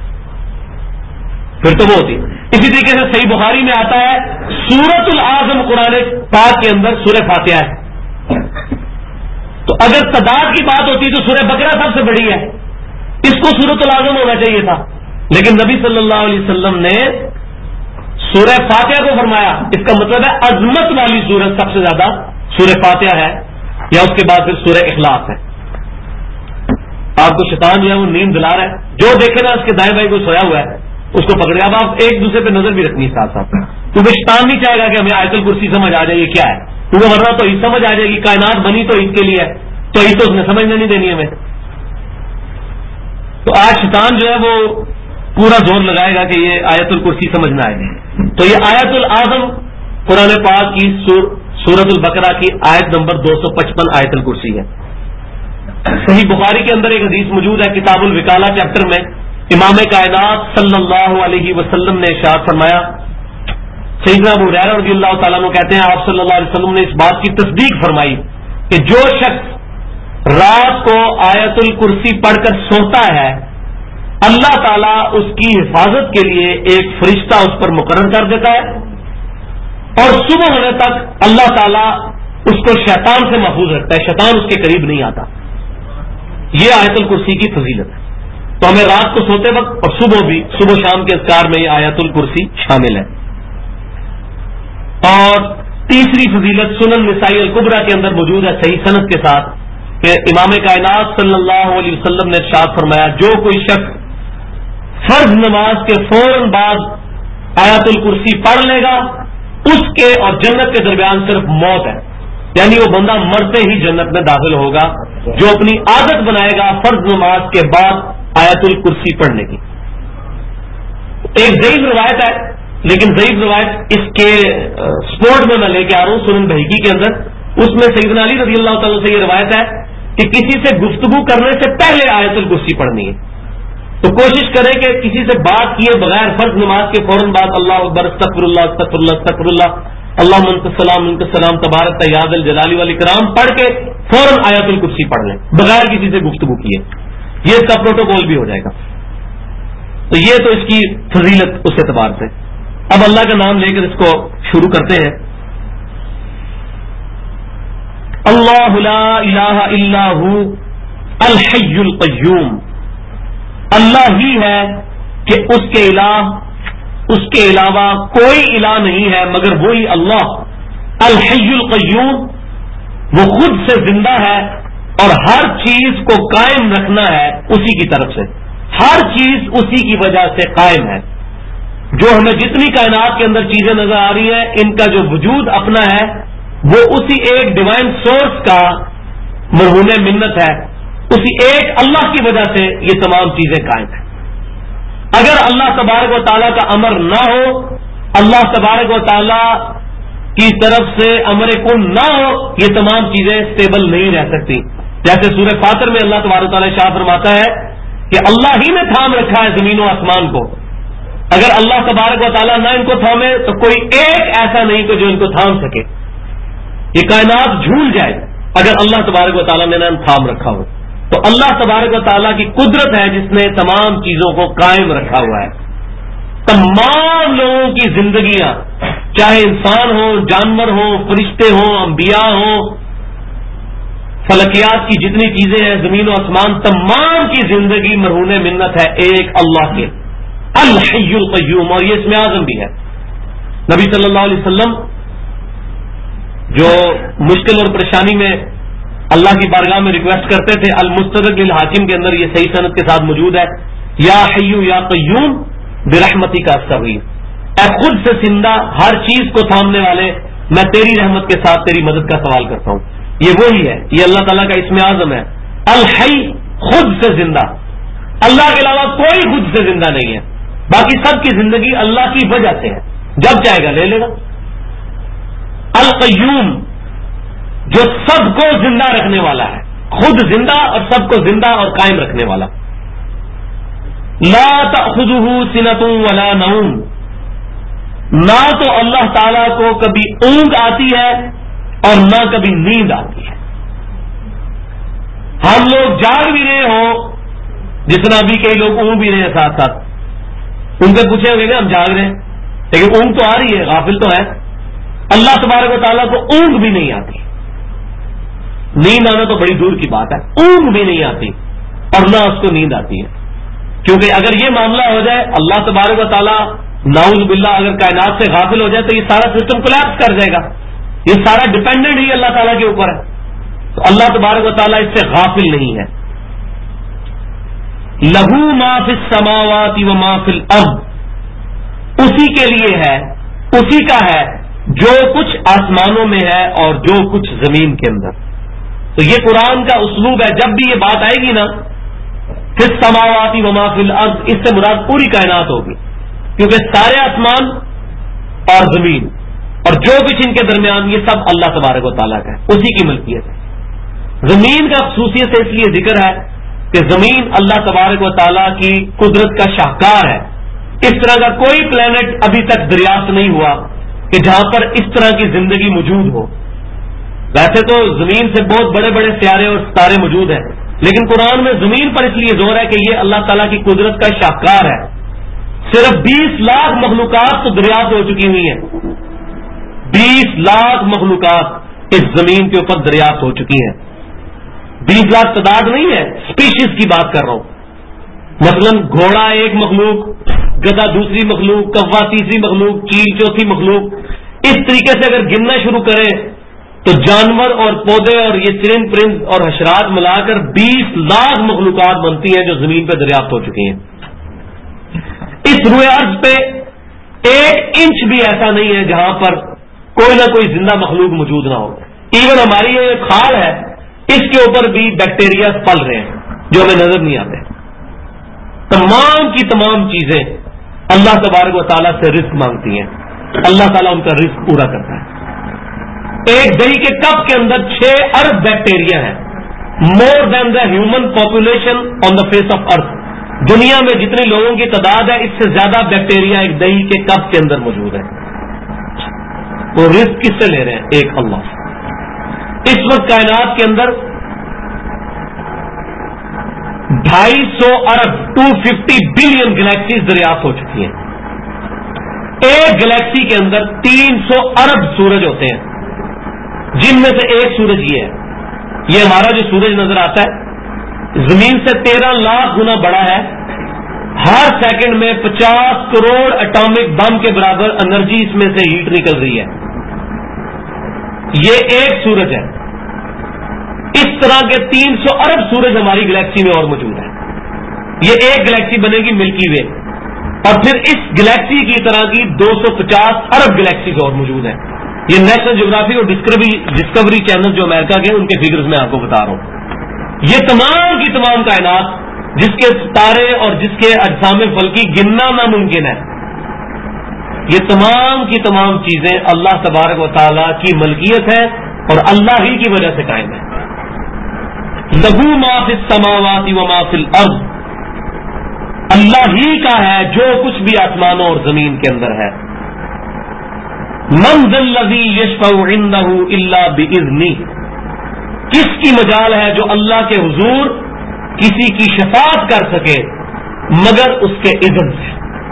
پھر تو وہ ہوتی. اسی طریقے سے صحیح بخاری میں آتا ہے سورۃ الاعظم قرآن پاک کے اندر سورہ فاتحہ ہے. تو اگر تعداد کی بات ہوتی تو سورہ بقرہ سب سے بڑی ہے، اس کو سورۃ الاعظم ہونا چاہیے تھا. لیکن نبی صلی اللہ علیہ وسلم نے سورہ فاتحہ کو فرمایا. اس کا مطلب ہے عظمت والی سورت سب سے زیادہ سورہ فاتحہ ہے، یا اس کے بعد پھر سورہ اخلاص ہے. آپ کو شیطان جو ہے وہ نیند دلا رہا ہے، جو دیکھے نا اس کے دائیں بائیں کو سویا ہوا ہے اس کو پکڑے. اب آپ ایک دوسرے پہ نظر بھی رکھنی ساتھ ساتھ، کیونکہ شیطان نہیں چاہے گا کہ ہمیں آیت الکرسی سمجھ آ جائے یہ کیا ہے، کیونکہ ورنہ تو عید سمجھ آ جائے گی. کائنات بنی تو عید کے لیے ہے، تو عید تو اس نے سمجھنے نہیں دینی ہمیں. تو آج شیطان جو ہے وہ پورا زور لگائے گا کہ یہ آیت الکرسی سمجھ نہ آئے. تو یہ آیت الاعظم قرآن پاک کی سورۃ البقرہ کی آیت نمبر 255 آیت الکرسی ہے. صحیح بخاری کے اندر ایک حدیث موجود ہے کتاب الوکالہ چیپٹر میں. امام کائنات صلی اللہ علیہ وسلم نے ارشاد فرمایا، سیدنا ابو ہریرہ رضی اللہ تعالیٰ عنہ کہتے ہیں آپ صلی اللہ علیہ وسلم نے اس بات کی تصدیق فرمائی کہ جو شخص رات کو آیت الکرسی پڑھ کر سوتا ہے، اللہ تعالیٰ اس کی حفاظت کے لیے ایک فرشتہ اس پر مقرر کر دیتا ہے، اور صبح ہونے تک اللہ تعالیٰ اس کو شیطان سے محفوظ رکھتا ہے، شیطان اس کے قریب نہیں آتا. یہ آیت الکرسی کی فضیلت ہے. تو ہمیں رات کو سوتے وقت اور صبح بھی، صبح شام کے اذکار میں یہ آیت الکرسی شامل ہے. اور تیسری فضیلت سنن نسائی الکبریٰ کے اندر موجود ہے صحیح سند کے ساتھ کہ امام کائنات صلی اللہ علیہ وسلم نے ارشاد فرمایا جو کوئی شخص فرض نماز کے فوراً بعد آیت الکرسی پڑھ لے گا، اس کے اور جنت کے درمیان صرف موت ہے، یعنی وہ بندہ مرتے ہی جنت میں داخل ہوگا جو اپنی عادت بنائے گا فرض نماز کے بعد آیت الکرسی پڑھنے کی. ایک ضعیف روایت ہے، لیکن ضعیف روایت اس کے سپورٹ میں لے کے آ رہا ہوں سنن بہیقی کے اندر. اس میں سیدنا علی رضی اللہ تعالیٰ سے یہ روایت ہے کہ کسی سے گفتگو کرنے سے پہلے آیت الکرسی پڑھنی ہے. تو کوشش کریں کہ کسی سے بات کیے بغیر فرض نماز کے فوراً بعد اللہ اکبر استغفر اللہ استغفر اللہ استغفر اللہ اللہم انت السلام منک السلام تبارک یا ذا الجلال والاکرام پڑھ کے فوراً آیت الکرسی پڑھ لیں بغیر کسی سے گفتگو کیے. یہ اس کا پروٹوکول بھی ہو جائے گا. تو یہ تو اس کی فضیلت اس اعتبار سے. اب اللہ کا نام لے کر اس کو شروع کرتے ہیں. اللہ لا الہ الا ہو الحی القیوم. اللہ ہی ہے کہ اس کے علاوہ کوئی الہ نہیں ہے مگر وہی اللہ. الحی القیوم، وہ خود سے زندہ ہے اور ہر چیز کو قائم رکھنا ہے اسی کی طرف سے. ہر چیز اسی کی وجہ سے قائم ہے. جو ہمیں جتنی کائنات کے اندر چیزیں نظر آ رہی ہیں ان کا جو وجود اپنا ہے وہ اسی ایک ڈیوائن سورس کا مرہون منت ہے. اسی ایک اللہ کی وجہ سے یہ تمام چیزیں قائم ہیں. اگر اللہ تبارک و تعالیٰ کا امر نہ ہو، اللہ تبارک و تعالیٰ کی طرف سے امر کن نہ ہو، یہ تمام چیزیں سٹیبل نہیں رہ سکتی. جیسے سورہ فاطر میں اللہ تبارک و تعالیٰ شاہ فرماتا ہے کہ اللہ ہی نے تھام رکھا ہے زمین و آسمان کو. اگر اللہ تبارک و تعالیٰ نہ ان کو تھامے تو کوئی ایک ایسا نہیں کہ جو ان کو تھام سکے. یہ کائنات جھول جائے اگر اللہ تبارک و تعالیٰ نے نہ تھام رکھا ہو. تو اللہ تبارک و تعالیٰ کی قدرت ہے جس نے تمام چیزوں کو قائم رکھا ہوا ہے. تمام لوگوں کی زندگیاں، چاہے انسان ہو، جانور ہو، فرشتے ہوں، انبیاء ہوں، فلکیات کی جتنی چیزیں ہیں، زمین و آسمان، تمام کی زندگی مرہون منت ہے ایک اللہ کے الحی القیوم. اور یہ اسم اعظم بھی ہے. نبی صلی اللہ علیہ وسلم جو مشکل اور پریشانی میں اللہ کی بارگاہ میں ریکویسٹ کرتے تھے، المستدرک للحاکم کے اندر یہ صحیح سند کے ساتھ موجود ہے، یا حیو یا قیوم برحمتی کا استغیث، اے خود سے زندہ ہر چیز کو تھامنے والے، میں تیری رحمت کے ساتھ تیری مدد کا سوال کرتا ہوں. یہ وہی ہے، یہ اللہ تعالیٰ کا اسم اعظم ہے، الحی، خود سے زندہ. اللہ کے علاوہ کوئی خود سے زندہ نہیں ہے، باقی سب کی زندگی اللہ کی وجہ سے ہے، جب چاہے گا لے لے گا. القیوم، جو سب کو زندہ رکھنے والا ہے، خود زندہ اور سب کو زندہ اور قائم رکھنے والا. لا تأخذہ سنۃ ولا نوم، نہ تو اللہ تعالیٰ کو کبھی اونگ آتی ہے اور نہ کبھی نیند آتی ہے. ہم لوگ جاگ بھی رہے ہوں، جس طرح ابھی کئی لوگ اونگ بھی رہے ہیں ساتھ ساتھ، ان سے پوچھیں گے کہ ہم جاگ رہے ہیں، لیکن اونگ تو آ رہی ہے، غافل تو ہے. اللہ تبارک و تعالیٰ کو اونگ بھی نہیں آتی، نیند آنا تو بڑی دور کی بات ہے، اونگ بھی نہیں آتی اور نہ اس کو نیند آتی ہے. کیونکہ اگر یہ معاملہ ہو جائے، اللہ تبارک و تعالیٰ نعوذ باللہ اگر کائنات سے غافل ہو جائے تو یہ سارا سسٹم کولیپس کر جائے گا. یہ سارا ڈپینڈنٹ ہی اللہ تعالیٰ کے اوپر ہے، تو اللہ تبارک و تعالیٰ اس سے غافل نہیں ہے. لہو ما فی السماوات و ما فی الارض، اسی کے لیے ہے، اسی کا ہے جو کچھ آسمانوں میں ہے اور جو کچھ زمین کے اندر. تو یہ قرآن کا اسلوب ہے، جب بھی یہ بات آئے گی نا فی السماوات و ما فی الارض، اس سے مراد پوری کائنات ہوگی، کیونکہ سارے آسمان اور زمین اور جو کچھ ان کے درمیان یہ سب اللہ تبارک و تعالیٰ کا ہے، اسی کی ملکیت ہے. زمین کا خصوصیت سے اس لیے ذکر ہے کہ زمین اللہ تبارک و تعالیٰ کی قدرت کا شاہکار ہے. اس طرح کا کوئی پلانٹ ابھی تک دریافت نہیں ہوا کہ جہاں پر اس طرح کی زندگی موجود ہو. ویسے تو زمین سے بہت بڑے بڑے سیارے اور ستارے موجود ہیں، لیکن قرآن میں زمین پر اس لیے زور ہے کہ یہ اللہ تعالیٰ کی قدرت کا شاہکار ہے. صرف 20 لاکھ مخلوقات تو دریافت ہو چکی ہوئی ہیں، 20 لاکھ مخلوقات اس زمین کے اوپر دریافت ہو چکی ہیں. 20 لاکھ تعداد نہیں ہے، اسپیشیز کی بات کر رہا ہوں. مثلا گھوڑا ایک مخلوق، گدھا دوسری مخلوق، کوا تیسری مخلوق، چیل چوتھی مخلوق. اس طریقے سے اگر گننا شروع کریں تو جانور اور پودے اور یہ چرند پرند اور حشرات ملا کر 20 لاکھ مخلوقات بنتی ہیں جو زمین پہ دریافت ہو چکی ہیں. اس روئے ارض پہ 1 انچ بھی ایسا نہیں ہے جہاں پر کوئی نہ کوئی زندہ مخلوق موجود نہ ہو. ایون ہماری یہ کھال ہے، اس کے اوپر بھی بیکٹیریا پل رہے ہیں جو ہمیں نظر نہیں آتے. تمام کی تمام چیزیں اللہ تبارک و تعالیٰ سے رزق مانگتی ہیں، اللہ تعالیٰ ان کا رزق پورا کرتا ہے. ایک دہی کے کپ کے اندر 6 ارب بیکٹیریا ہیں، more than the human population on the face of earth. دنیا میں جتنے لوگوں کی تعداد ہے اس سے زیادہ بیکٹیریا ایک دہی کے کپ کے اندر موجود ہے. وہ رزق کس سے لے رہے ہیں؟ ایک اللہ. اس وقت کائنات کے اندر 250 ارب 250 بلین گلیکسیز دریافت ہو چکی ہیں. ایک گلیکسی کے اندر 300 ارب سورج ہوتے ہیں، جن میں سے ایک سورج یہ ہے. یہ ہمارا جو سورج نظر آتا ہے زمین سے 13 لاکھ گنا بڑا ہے. ہر سیکنڈ میں 50 کروڑ اٹامک بم کے برابر انرجی اس میں سے ہیٹ نکل رہی ہے. یہ ایک سورج ہے. اس طرح کے 300 ارب سورج ہماری گلیکسی میں اور موجود ہیں. یہ ایک گلیکسی بنے گی ملکی وے، اور پھر اس گلیکسی کی طرح کی 250 ارب گلیکسیز اور موجود ہیں. یہ نیشنل جغرافی اور ڈسکوری چینل جو امریکہ کے ان کے فگرز میں آپ کو بتا رہا ہوں. یہ تمام کی تمام کائنات جس کے ستارے اور جس کے اجسام فلکی گننا ناممکن ہے، یہ تمام کی تمام چیزیں اللہ تبارک و تعالیٰ کی ملکیت ہے اور اللہ ہی کی وجہ سے قائم ہے. لہو ما فی السماوات و ما فی الارض، اللہ ہی کا ہے جو کچھ بھی آسمانوں اور زمین کے اندر ہے. من ذا الذی یشفع عندہ الا باذنہ، کس کی مجال ہے جو اللہ کے حضور کسی کی شفاعت کر سکے مگر اس کے اذن سے.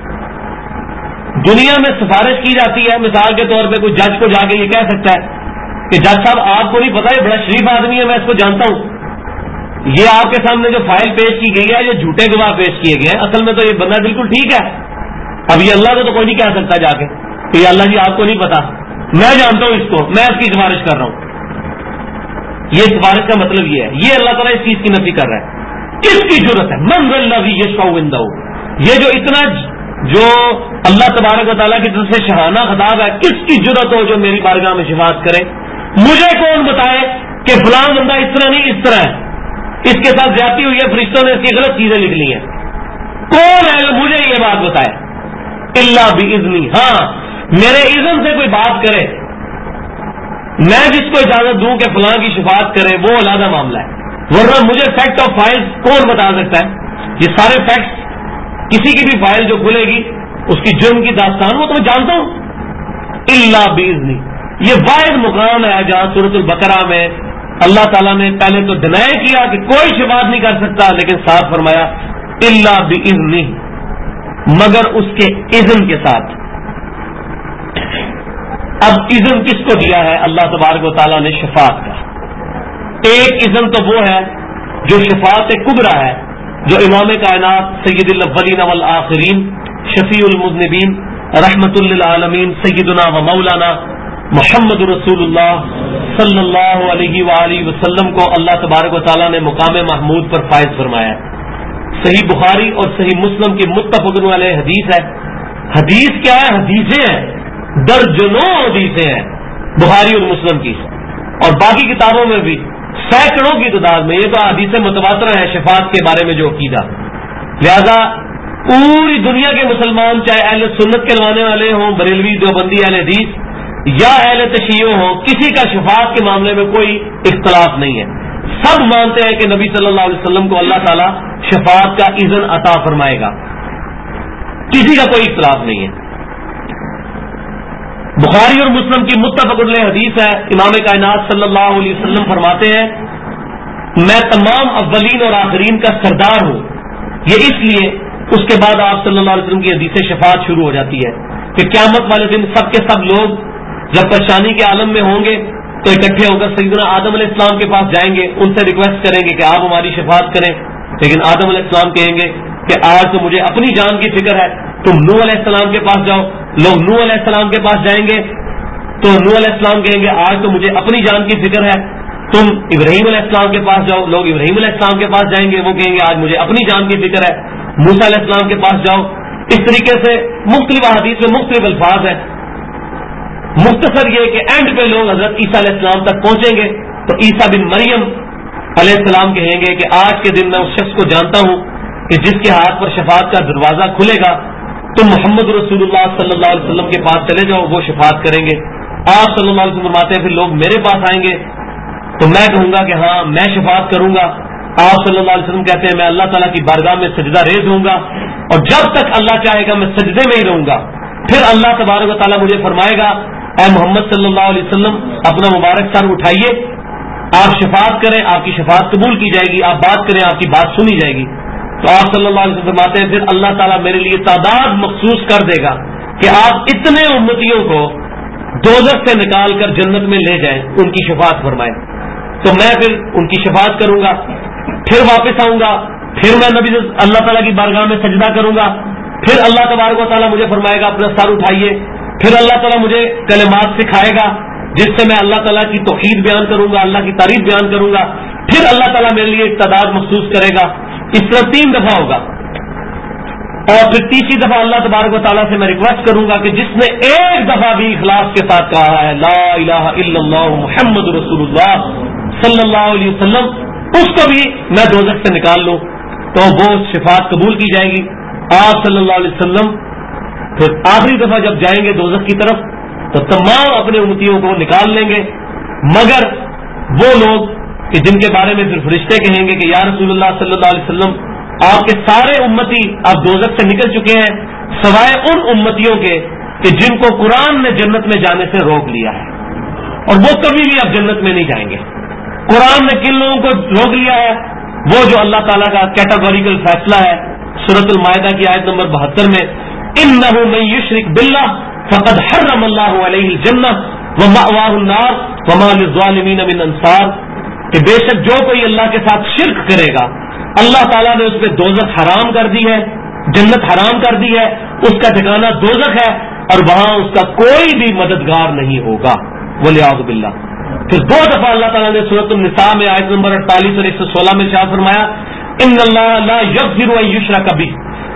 دنیا میں سفارش کی جاتی ہے، مثال کے طور پہ کوئی جج کو جا کے یہ کہہ سکتا ہے کہ جج صاحب آپ کو نہیں پتا یہ بڑا شریف آدمی ہے، میں اس کو جانتا ہوں، یہ آپ کے سامنے جو فائل پیش کی گئی ہے یہ جھوٹے گواہ پیش کیے گئے ہیں، اصل میں تو یہ بندہ بالکل ٹھیک ہے. اب یہ اللہ کو تو کوئی نہیں کہہ سکتا جا کے کہ یہ اللہ جی آپ کو نہیں پتا، میں جانتا ہوں اس کو، میں اس کی سفارش کر رہا ہوں. یہ سفارش کا مطلب یہ ہے، یہ اللہ تعالیٰ اس چیز کی نفی کر رہا ہے. کس کی ضرورت ہے؟ من ذا الذی یشفع عندہ، یہ جو اتنا جو اللہ تبارک و تعالیٰ کی طرف سے شہانہ خطاب ہے، کس کی جرأت ہو جو میری بارگاہ میں شفاعت کرے؟ مجھے کون بتائے کہ فلاں بندہ اس طرح نہیں اس طرح ہے، اس کے ساتھ زیادتی ہوئی ہے، فرشتوں نے اس کی غلط چیزیں لکھ لی ہیں؟ کون ہے مجھے یہ بات بتائے؟ الا باذنی، ہاں میرے اذن سے کوئی بات کرے، میں جس کو اجازت دوں کہ فلاں کی شفاعت کرے وہ علیحدہ معاملہ ہے، ورنہ مجھے فیکٹ آف فائل کون بتا سکتا ہے؟ یہ سارے فیکٹس، کسی کی بھی فائل جو کھلے گی اس کی جرم کی داستان وہ تو میں جانتا ہوں۔ الا باذنی، یہ واحد مقام ہے جہاں سورۃ البقرہ میں اللہ تعالیٰ نے پہلے تو ڈینائی کیا کہ کوئی شفاعت نہیں کر سکتا، لیکن ساتھ فرمایا الا باذنی، مگر اس کے اذن کے ساتھ۔ اب اذن کس کو دیا ہے اللہ تبارک و تعالیٰ نے شفاعت کا؟ ایک اذن تو وہ ہے جو شفاعت کبریٰ ہے، جو امام کائنات سید الاولین والآخرین شفیع المذنبین رحمت للعالمین سیدنا و مولانا محمد رسول اللہ صلی اللہ علیہ وآلہ وسلم کو اللہ تبارک و تعالیٰ نے مقام محمود پر فائز فرمایا ہے۔ صحیح بخاری اور صحیح مسلم کی متفق علیہ حدیث ہے۔ حدیث کیا ہے؟ حدیثیں ہیں، درجنوں حدیثیں ہیں بخاری اور مسلم کی، اور باقی کتابوں میں بھی سینکڑوں کی تعداد میں، یہ تو حدیث متواتر ہے شفاعت کے بارے میں جو عقیدہ۔ لہذا پوری دنیا کے مسلمان، چاہے اہل سنت کے ماننے والے ہوں، بریلوی، دیوبندی، اہل حدیث یا اہل تشیع ہوں، کسی کا شفاعت کے معاملے میں کوئی اختلاف نہیں ہے۔ سب مانتے ہیں کہ نبی صلی اللہ علیہ وسلم کو اللہ تعالیٰ شفاعت کا اذن عطا فرمائے گا، کسی کا کوئی اختلاف نہیں ہے۔ بخاری اور مسلم کی متفق علیہ حدیث ہے، امام کائنات صلی اللہ علیہ وسلم فرماتے ہیں میں تمام اولین اور آخرین کا سردار ہوں۔ یہ اس لیے اس کے بعد آپ صلی اللہ علیہ وسلم کی حدیث شفاعت شروع ہو جاتی ہے کہ قیامت والے دن سب کے سب لوگ جب پریشانی کے عالم میں ہوں گے تو اکٹھے ہو کر سیدنا آدم علیہ السلام کے پاس جائیں گے، ان سے ریکویسٹ کریں گے کہ آپ ہماری شفاعت کریں، لیکن آدم علیہ السلام کہیں گے کہ آج تو مجھے اپنی جان کی فکر ہے، تم نوح علیہ السلام کے پاس جاؤ۔ لوگ نوح علیہ السلام کے پاس جائیں گے تو نوح علیہ السلام کہیں گے آج تو مجھے اپنی جان کی فکر ہے، تم ابراہیم علیہ السلام کے پاس جاؤ۔ لوگ ابراہیم علیہ السلام کے پاس جائیں گے، وہ کہیں گے آج مجھے اپنی جان کی فکر ہے، موسیٰ علیہ السلام کے پاس جاؤ۔ اس طریقے سے مختلف احادیث میں مختلف الفاظ ہیں۔ مختصر یہ کہ اینڈ پہ لوگ حضرت عیسیٰ علیہ السلام تک پہنچیں گے تو عیسیٰ بن مریم علیہ السلام کہیں گے کہ آج کے دن میں اس شخص کو جانتا ہوں کہ جس کے ہاتھ پر شفاعت کا دروازہ کھلے گا، تم محمد رسول اللہ صلی اللہ علیہ وسلم کے پاس چلے جاؤ، وہ شفاعت کریں گے۔ آپ صلی اللہ علیہ وسلم فرماتے ہیں پھر لوگ میرے پاس آئیں گے تو میں کہوں گا کہ ہاں میں شفاعت کروں گا۔ آپ صلی اللہ علیہ وسلم کہتے ہیں میں اللہ تعالیٰ کی بارگاہ میں سجدہ ریز ہوں گا، اور جب تک اللہ چاہے گا میں سجدے میں ہی رہوں گا۔ پھر اللہ تبارک و تعالیٰ مجھے فرمائے گا اے محمد صلی اللہ علیہ وسلم اپنا مبارک سر اٹھائیے، آپ شفاعت کریں، آپ کی شفاعت قبول کی جائے گی، آپ بات کریں، آپ کی بات سنی جائے گی۔ تو آپ صلی اللہ علیہ وسلم فرماتے ہیں پھر اللہ تعالیٰ میرے لیے تعداد مخصوص کر دے گا کہ آپ اتنے امتیوں کو دوزخ سے نکال کر جنت میں لے جائیں، ان کی شفاعت فرمائیں۔ تو میں پھر ان کی شفاعت کروں گا، پھر واپس آؤں گا، پھر میں نبی اللہ تعالیٰ کی بارگاہ میں سجدہ کروں گا، پھر اللہ تبارک و تعالیٰ مجھے فرمائے گا اپنا سر اٹھائیے، پھر اللہ تعالیٰ مجھے کلمات سکھائے گا جس سے میں اللہ تعالیٰ کی توحید بیان کروں گا، اللہ کی تعریف بیان کروں گا، پھر اللہ تعالیٰ میرے لیے تعداد مخصوص کرے گا۔ اس طرح 3 دفعہ ہوگا، اور پھر تیسری دفعہ اللہ تبارک و تعالیٰ سے میں ریکویسٹ کروں گا کہ جس نے ایک دفعہ بھی اخلاص کے ساتھ کہا ہے لا الہ الا اللہ محمد رسول اللہ صلی اللہ علیہ وسلم، اس کو بھی میں دوزخ سے نکال لوں تو وہ شفاعت قبول کی جائے گی۔ آپ صلی اللہ علیہ وسلم پھر آخری دفعہ جب جائیں گے دوزخ کی طرف تو تمام اپنے امتیوں کو نکال لیں گے، مگر وہ لوگ کہ جن کے بارے میں پھر فرشتے کہیں گے کہ یا رسول اللہ صلی اللہ علیہ وسلم آپ کے سارے امتی اب دوزخ سے نکل چکے ہیں سوائے ان امتیوں کے کہ جن کو قرآن نے جنت میں جانے سے روک لیا ہے، اور وہ کبھی بھی اب جنت میں نہیں جائیں گے۔ قرآن نے کن لوگوں کو روک لیا ہے؟ وہ جو اللہ تعالیٰ کا کیٹاگوریکل فیصلہ ہے سورۃ المائدہ کی آیت نمبر 72 میں انہ من یشرک باللہ فقد حرم اللہ علیہ الجنہ ومأواہ النار وما للظالمین من انصار، کہ بے شک جو کوئی اللہ کے ساتھ شرک کرے گا اللہ تعالیٰ نے اس پہ دوزخ حرام کر دی ہے، جنت حرام کر دی ہے، اس کا ٹھکانہ دوزخ ہے اور وہاں اس کا کوئی بھی مددگار نہیں ہوگا والعیاذ باللہ۔ پھر 2 دفعہ اللہ تعالیٰ نے سورۃ النساء میں آیت نمبر 48 اور 116 میں ارشاد فرمایا ان اللہ لا یغفر ان یشرک بہ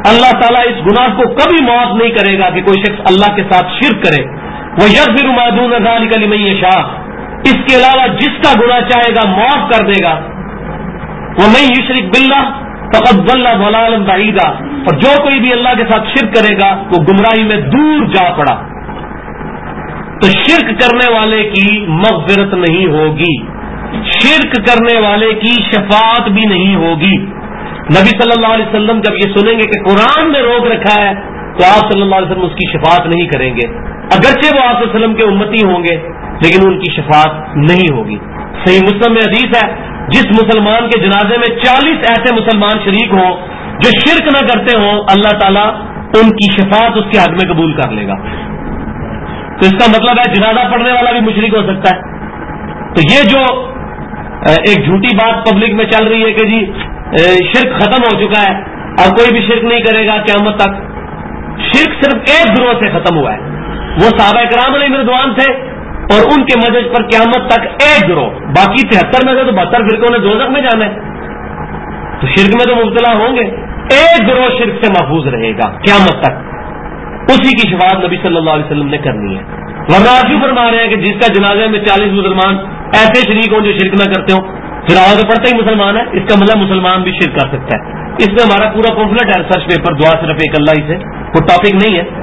اللہ تعالیٰ اس گناہ کو کبھی معاف نہیں کرے گا کہ کوئی شخص اللہ کے ساتھ شرک کرے. وَيَغْفِرُ مَا دُونَ ذَلِكَ لِمَن يَشَاءُ، اس کے علاوہ جس کا گناہ چاہے گا معاف کر دے گا. وَمَن يُشْرِكْ بِاللَّهِ فَقَدْ ضَلَّ ضَلَالًا بَعِيدًا، اور جو کوئی بھی اللہ کے ساتھ شرک کرے گا وہ گمراہی میں دور جا پڑا. تو شرک کرنے والے کی مغفرت نہیں ہوگی، شرک کرنے والے کی شفاعت بھی نہیں ہوگی. نبی صلی اللہ علیہ وسلم جب یہ سنیں گے کہ قرآن نے روک رکھا ہے تو آپ صلی اللہ علیہ وسلم اس کی شفاعت نہیں کریں گے، اگرچہ وہ آپ صلی اللہ علیہ وسلم کے امتی ہوں گے لیکن ان کی شفاعت نہیں ہوگی. صحیح مسلم میں حدیث ہے، جس مسلمان کے جنازے میں 40 ایسے مسلمان شریک ہوں جو شرک نہ کرتے ہوں، اللہ تعالیٰ ان کی شفاعت اس کے حق میں قبول کر لے گا. تو اس کا مطلب ہے جنازہ پڑھنے والا بھی مشرک ہو سکتا ہے. تو یہ جو ایک جھوٹی بات پبلک میں چل رہی ہے کہ جی شرک ختم ہو چکا ہے اور کوئی بھی شرک نہیں کرے گا قیامت تک، شرک صرف ایک گروہ سے ختم ہوا ہے، وہ صحابہ کرام علیہ رضوان تھے اور ان کے مجلس پر قیامت تک ایک گروہ، باقی 73 میں سے تو 72 فرقوں نے دوزخ میں جانا ہے، تو شرک میں تو مبتلا ہوں گے. ایک گروہ شرک سے محفوظ رہے گا قیامت تک، اسی کی شفاعت نبی صلی اللہ علیہ وسلم نے کرنی ہے. ورنہ آپ کیوں فرما رہے ہیں کہ جس کا جنازے میں 40 مسلمان ایسے شریک ہوں جو شرک نہ کرتے ہوں، جنازہ تو پڑھتا ہی مسلمان ہے، اس کا مطلب مسلمان بھی شرک کر سکتا ہے. اس میں ہمارا پورا پمفلٹ ہے ریسرچ پیپر، دعا صرف ایک اللہ ہی سے، کوئی ٹاپک نہیں ہے.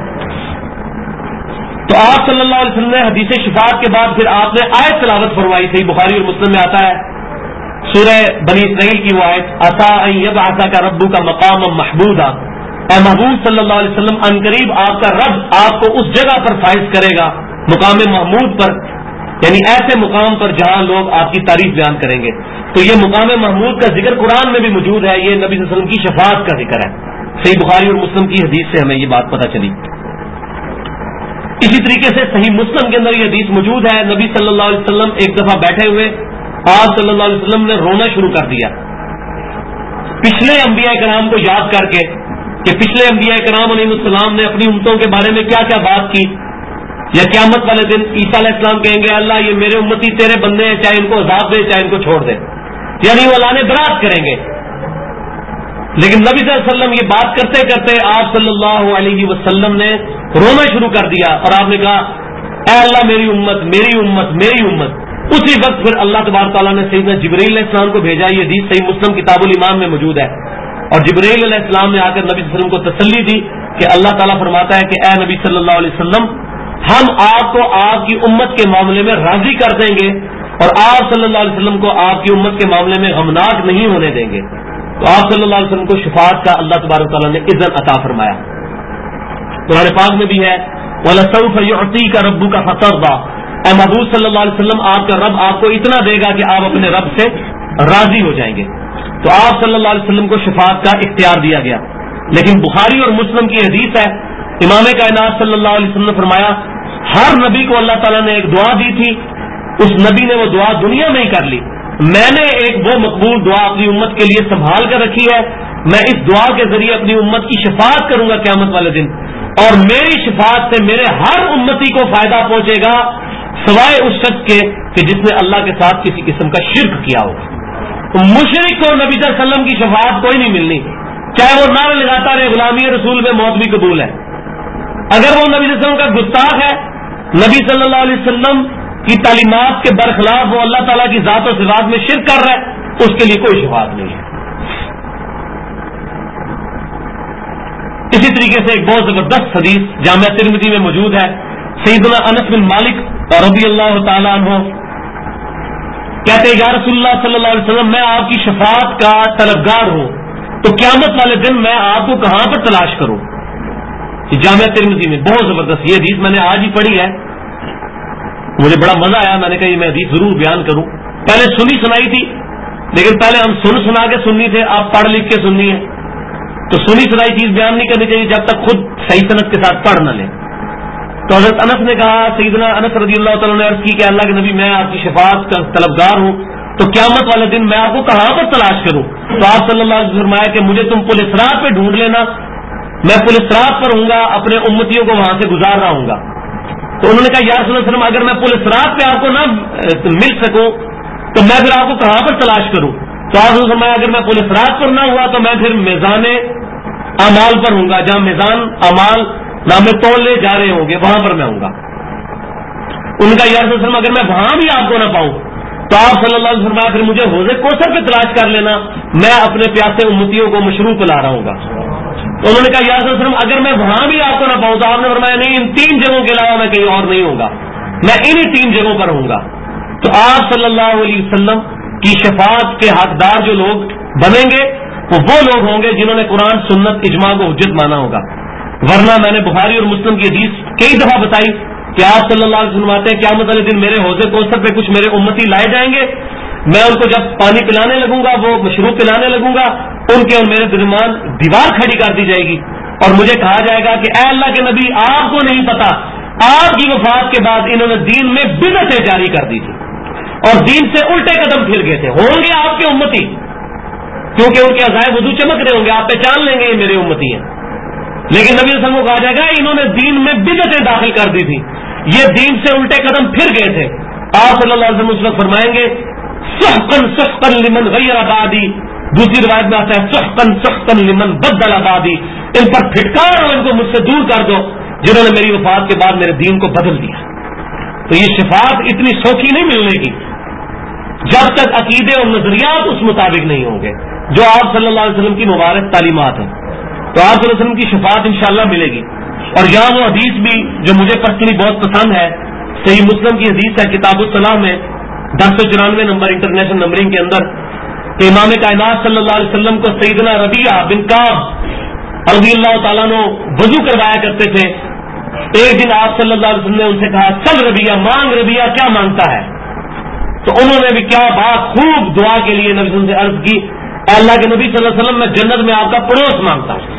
تو آپ صلی اللہ علیہ وسلم نے حدیث شفاعت کے بعد پھر آپ نے آیت تلاوت فرمائی. صحیح بخاری اور مسلم میں آتا ہے سورہ بنی اسرائیل کی وہ آیت، عسیٰ ان یبعثک ربک مقاما محمودا، اے محبوب صلی اللہ علیہ وسلم ان قریب آپ کا رب آپ کو اس جگہ پر فائز کرے گا، مقام محمود پر، یعنی ایسے مقام پر جہاں لوگ آپ کی تعریف بیان کریں گے. تو یہ مقام محمود کا ذکر قرآن میں بھی موجود ہے، یہ نبی صلی اللہ علیہ وسلم کی شفاعت کا ذکر ہے. صحیح بخاری اور مسلم کی حدیث سے ہمیں یہ بات پتہ چلی. اسی طریقے سے صحیح مسلم کے اندر یہ حدیث موجود ہے، نبی صلی اللہ علیہ وسلم ایک دفعہ بیٹھے ہوئے آپ صلی اللہ علیہ وسلم نے رونا شروع کر دیا، پچھلے انبیاء کرام کو یاد کر کے کہ پچھلے انبیاء کرام علیہ السلام نے اپنی امتوں کے بارے میں کیا کیا بات کی. یا قیامت والے دن عیسیٰ علیہ السلام کہیں گے اللہ یہ میرے امتی تیرے بندے ہیں، چاہے ان کو عذاب دے چاہے ان کو چھوڑ دے، یعنی وہ لانے برات کریں گے. لیکن نبی صلی اللہ علیہ وسلم یہ بات کرتے کرتے آپ صلی اللہ علیہ وسلم نے رونا شروع کر دیا اور آپ نے کہا اے اللہ میری امت میری امت میری امت. اسی وقت پھر اللہ تبارک تعالیٰ نے سیدنا جبرائیل علیہ السلام کو بھیجا. یہ حدیث صحیح مسلم کتاب الایمان میں موجود ہے. اور جبرائیل علیہ السلام نے آ کر نبی صلی اللہ علیہ وسلم کو تسلی دی کہ اللہ تعالیٰ فرماتا ہے کہ اے نبی صلی اللہ علیہ وسلم ہم آپ کو آپ کی امت کے معاملے میں راضی کر دیں گے اور آپ صلی اللہ علیہ وسلم کو آپ کی امت کے معاملے میں غمناک نہیں ہونے دیں گے. تو آپ صلی اللہ علیہ وسلم کو شفاعت کا اللہ تبارک تعالیٰ نے اذن عطا فرمایا. قرآن پاک میں بھی ہے وَلَسَوْفَ يُعْطِيكَ رَبُّكَ فَتَرْضَىٰ، اے محبوب صلی اللہ علیہ وسلم آپ کا رب آپ کو اتنا دے گا کہ آپ اپنے رب سے راضی ہو جائیں گے. تو آپ صلی اللہ علیہ وسلم کو شفاعت کا اختیار دیا گیا. لیکن بخاری اور مسلم کی حدیث ہے، امام کائنات صلی اللہ علیہ وسلم نے فرمایا ہر نبی کو اللہ تعالیٰ نے ایک دعا دی تھی، اس نبی نے وہ دعا دنیا میں ہی کر لی. میں نے ایک وہ مقبول دعا اپنی امت کے لیے سنبھال کر رکھی ہے، میں اس دعا کے ذریعے اپنی امت کی شفاعت کروں گا قیامت والے دن، اور میری شفاعت سے میرے ہر امتی کو فائدہ پہنچے گا سوائے اس شخص کے کہ جس نے اللہ کے ساتھ کسی قسم کا شرک کیا ہو. تو مشرک کو نبی صلی اللہ علیہ وسلم کی شفاعت کوئی نہیں ملنی، چاہے وہ نعرہ لگاتا رہے غلامی رسول میں موت بھی قبول ہے. اگر وہ نبی صلی اللہ علیہ وسلم کا گستاخ ہے، نبی صلی اللہ علیہ وسلم کی تعلیمات کے برخلاف وہ اللہ تعالیٰ کی ذات و صفات میں شرک کر رہا ہے، اس کے لیے کوئی شفاعت نہیں ہے. اسی طریقے سے ایک بہت زبردست حدیث جامعہ ترمذی میں موجود ہے. سیدنا انس بن مالک رضی اللہ تعالیٰ عنہ کہتے ہیں یا رسول اللہ صلی اللہ علیہ وسلم میں آپ کی شفاعت کا طلبگار ہوں، تو قیامت والے دن میں آپ کو کہاں پر تلاش کروں. یہ جامعہ ترمذی میں بہت زبردست یہ حدیث میں نے آج ہی پڑھی ہے، مجھے بڑا مزہ آیا. میں نے کہا یہ میں حدیث ضرور بیان کروں. پہلے سنائی تھی لیکن پہلے ہم سنا کے سننی تھے، آپ پڑھ لکھ کے سننی ہے. تو سنی سنائی چیز بیان نہیں کرنی چاہیے جب تک خود صحیح سند کے ساتھ پڑھ نہ لیں. تو حضرت انس نے کہا، سیدنا انس رضی اللہ تعالیٰ نے عرض کی کہ اللہ کے نبی میں آپ کی شفاعت کا طلبگار ہوں، تو قیامت والے دن میں آپ کو کہاں پر تلاش کروں. تو آپ صلی اللہ علیہ وسلم نے فرمایا کہ مجھے تم پل صراط پہ ڈھونڈ لینا، میں پل صراط پر ہوں گا، اپنے امتیوں کو وہاں سے گزار رہا ہوں گا. تو انہوں نے کہا یا رسول اللہ صلی اللہ علیہ وسلم اگر میں پل صراط پہ آپ کو نہ مل سکوں تو میں پھر آپ کو کہاں پر تلاش کروں. تو آپ نے فرمایا اگر میں پل صراط پر نہ ہوا تو میں پھر میزان اعمال پر ہوں گا، جہاں میزان اعمال نامے تولنے جا رہے ہوں گے وہاں پر میں ہوں گا۔ ان کا یا رسول اللہ اگر میں وہاں بھی آپ کو نہ پاؤں تو آپ صلی اللہ علیہ وسلم پھر مجھے حوض کوثر پہ تلاش کر لینا، میں اپنے پیاسے امتیوں کو مشروب پلا رہا ہوں گا۔ تو انہوں نے کہا یا رسول اللہ اگر میں وہاں بھی آپ کو نہ پاؤں تو آپ نے فرمایا نہیں، ان 3 جگہوں کے علاوہ میں کہیں اور نہیں ہوں گا، میں انہی 3 جگہوں پر ہوں گا۔ تو آپ صلی اللہ علیہ وسلم کی شفاعت کے حقدار جو لوگ بنیں گے وہ لوگ ہوں گے جنہوں نے قرآن سنت اجماع کو حجت مانا ہوگا، ورنہ میں نے بخاری اور مسلم کی حدیث کئی دفعہ بتائی کہ آپ صلی اللہ علیہ وسلم آتے ہیں قیامت والے دن میرے حوض کوثر پہ کچھ میرے امتی لائے جائیں گے، میں ان کو جب پانی پلانے لگوں گا، وہ مشروب پلانے لگوں گا، ان کے اور میرے درمیان دیوار کھڑی کر دی جائے گی اور مجھے کہا جائے گا کہ اے اللہ کے نبی آپ کو نہیں پتا آپ کی وفات کے بعد انہوں نے دین میں بدعتیں جاری کر دی تھی اور دین سے الٹے قدم پھر گئے تھے، ہوں گے آپ کے امتی کیونکہ ان کے عزائے وضو چمک رہے ہوں گے، آپ پہچان لیں گے یہ میرے امتی ہیں، لیکن نبی صلی اللہ علیہ وسلم کو کہا جائے گا انہوں نے دین میں بدعتیں داخل کر دی تھی، یہ دین سے الٹے قدم پھر گئے تھے۔ آپ صلی اللہ علیہ وسلم اس وقت فرمائیں گے سحقن سحقن لمن غیر بعدی، دوسری روایت میں آتا ہے سحقن سحقن لمن بدل بعدی، ان پر پھٹکار اور ان کو مجھ سے دور کر دو جنہوں نے میری وفات کے بعد میرے دین کو بدل دیا۔ تو یہ شفاعت اتنی سوکھی نہیں ملنے کی جب تک عقیدے اور نظریات اس مطابق نہیں ہوں گے جو آپ صلی اللہ علیہ وسلم کی مبارک تعلیمات ہیں۔ تو آپ صلی اللہ علیہ وسلم کی شفاعت انشاءاللہ ملے گی۔ اور یہاں وہ حدیث بھی جو مجھے پرسنلی بہت پسند ہے، صحیح مسلم کی حدیث ہے کتاب الصلاح میں 1094 نمبر انٹرنیشنل نمبرنگ کے اندر کہ امام کائنات صلی اللہ علیہ وسلم کو سیدنا ربیعہ بن کعب رضی اللہ تعالیٰ عنہ وضو کروایا کرتے تھے۔ ایک دن آپ صلی اللہ علیہ وسلم نے ان سے کہا چل ربیعہ مانگ، ربیعہ کیا مانگتا ہے؟ تو انہوں نے بھی کیا بات خوب دعا کے لیے نبی صلی اللہ علیہ وسلم سے عرض کی اے اللہ کے نبی صلی اللہ علیہ وسلم میں جنت میں آپ کا پڑوس مانگتا ہوں۔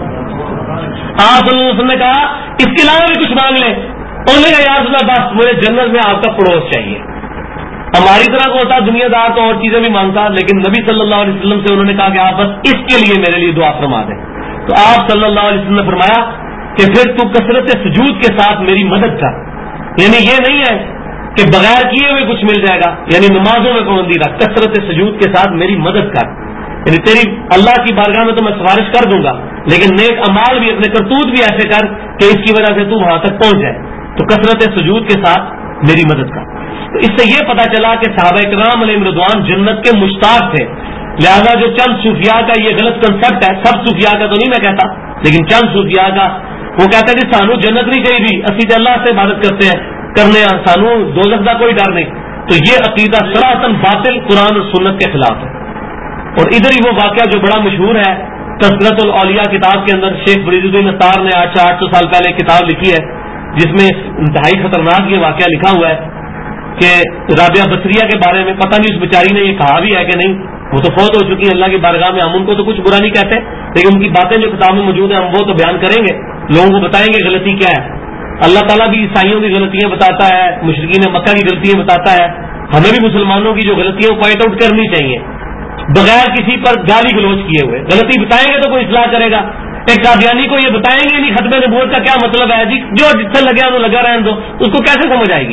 آپ صلی اللہ علیہ وسلم نے کہا اس کے علاوہ بھی کچھ مانگ لیں، انہوں نے کہا یا رسول اللہ بس مجھے جنت میں آپ کا پڑوس چاہیے۔ ہماری طرح کو ہوتا دنیا دار تو اور چیزیں بھی مانگتا، لیکن نبی صلی اللہ علیہ وسلم سے انہوں نے کہا کہ آپ بس اس کے لیے میرے لیے دعا فرما دیں۔ تو آپ صلی اللہ علیہ وسلم نے فرمایا کہ پھر تو کثرت سجود کے ساتھ میری مدد کر، یعنی یہ نہیں ہے کہ بغیر کیے ہوئے کچھ مل جائے گا، یعنی نمازوں میں پابندی رکھ، کثرت سجود کے ساتھ میری مدد کر، یعنی تیری اللہ کی بارگاہ میں تو میں سفارش کر دوں گا لیکن نیک امال بھی اپنے کرتوت بھی ایسے کر کہ اس کی وجہ سے تو وہاں تک پہنچ جائے، تو کثرت سجود کے ساتھ میری مدد کر۔ تو اس سے یہ پتا چلا کہ صحابہ کرام علیہم رضوان جنت کے مشتاق تھے، لہذا جو چند صوفیاء کا یہ غلط کنسپٹ ہے، سب صوفیاء کا تو نہیں میں کہتا لیکن چند صوفیاء کا، وہ کہتے ہیں کہ سانو جنت نہیں چاہیے، اسی تو اللہ سے عبادت کرنے سانو دوزخ کا کوئی ڈر نہیں، تو یہ عقیدہ سراسن باطل قرآن اور سنت کے خلاف ہے۔ اور ادھر ہی وہ واقعہ جو بڑا مشہور ہے تذکرۃ الاولیاء کتاب کے اندر شیخ فرید الدین اتار نے 800 سال پہلے کتاب لکھی ہے جس میں انتہائی خطرناک یہ واقعہ لکھا ہوا ہے کہ رابعہ بصریہ کے بارے میں، پتہ نہیں اس بیچاری نے یہ کہا بھی ہے کہ نہیں، وہ تو فوت ہو چکی ہے اللہ کی بارگاہ میں، ہم ان کو تو کچھ برا نہیں کہتے لیکن ان کی باتیں جو کتاب میں موجود ہیں ہم وہ تو بیان کریں گے، لوگوں کو بتائیں گے غلطی کیا ہے۔ اللہ تعالیٰ بھی عیسائیوں کی غلطیاں بتاتا ہے، مشرکین مکہ کی غلطیاں بتاتا ہے، ہمیں بھی مسلمانوں کی جو غلطیاں پوائنٹ آؤٹ کرنی چاہیے بغیر کسی پر گالی گلوچ کیے ہوئے۔ غلطی بتائیں گے تو کوئی اصلاح کرے گا۔ ایک قادیانی کو یہ بتائیں گے نہیں ختم نبوت کا کیا مطلب ہے، جی جو جس سے لگا تو لگا رہنے دو، اس کو کیسے سمجھ آئے گی؟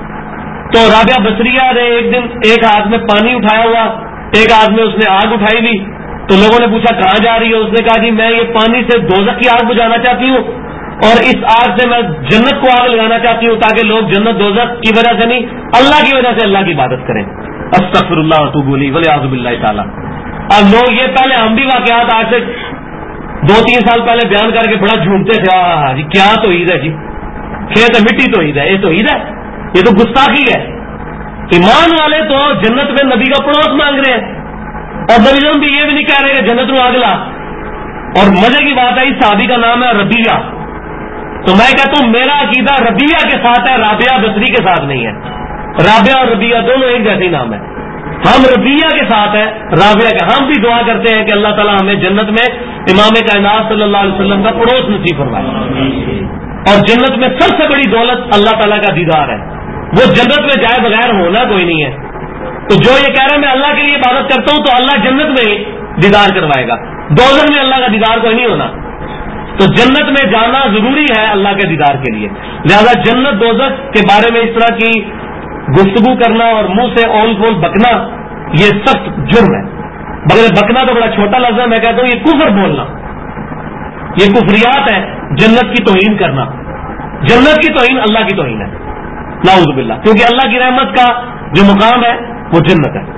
تو رابعہ بصریہ نے ایک دن ایک ہاتھ میں پانی اٹھایا ہوا، ایک ہاتھ میں اس نے آگ اٹھائی ہوئی، تو لوگوں نے پوچھا کہاں جا رہی ہے؟ اس نے کہا جی میں یہ پانی سے دوزخ کی آگ بجھانا چاہتی ہوں اور اس آگ سے میں جنت کو آگ لگانا چاہتی ہوں تاکہ لوگ جنت دوزخ کی وجہ سے نہیں اللہ کی وجہ سے اللہ کی عبادت کریں۔ استغفر اللہ واتوب الیہ والعیاذ باللہ تعالی۔ اب لوگ یہ پہلے ہم بھی واقعات آج سے 2-3 سال پہلے بیان کر کے بڑا جھومتے تھے، جی کیا تو عید ہے، جی کھیت مٹی تو عید ہے، یہ تو عید ہے، یہ تو گستاخی ہے۔ ایمان والے تو جنت میں نبی کا پڑوس مانگ رہے ہیں اور نبی بھی یہ بھی نہیں کہہ رہے کہ جنت میں آگ لا۔ اور مزے کی بات ہے اس صحابی کا نام ہے ربیعہ، تو میں کہتا ہوں میرا عقیدہ ربیعہ کے ساتھ ہے، رابعہ بصری کے ساتھ نہیں ہے۔ رابعہ اور ربیعہ دونوں ایک جیسے نام ہے، ہم ربیعہ کے ساتھ ہیں، رابعہ کے۔ ہم بھی دعا کرتے ہیں کہ اللہ تعالیٰ ہمیں جنت میں امام کائنات صلی اللہ علیہ وسلم کا پڑوس نصیب فرمائے، اور جنت میں سب سے بڑی دولت اللہ تعالیٰ کا دیدار ہے، وہ جنت میں جائے بغیر ہونا کوئی نہیں ہے۔ تو جو یہ کہہ رہا ہے میں اللہ کے لیے عبادت کرتا ہوں تو اللہ جنت میں دیدار کروائے گا، دوزخ میں اللہ کا دیدار کوئی نہیں ہونا۔ تو جنت میں جانا ضروری ہے اللہ کے دیدار کے لیے، لہذا جنت دوزخ کے بارے میں اس طرح کی گفتگو کرنا اور منہ سے اول کھول بکنا یہ سخت جرم ہے۔ مگر بکنا تو بڑا چھوٹا لفظ ہے، میں کہتا ہوں یہ کفر بولنا، یہ کفریات ہے. جنت کی توہین کرنا، جنت کی توہین اللہ کی توہین ہے، نعوذ باللہ، کیونکہ اللہ کی رحمت کا جو مقام ہے وہ جنت ہے.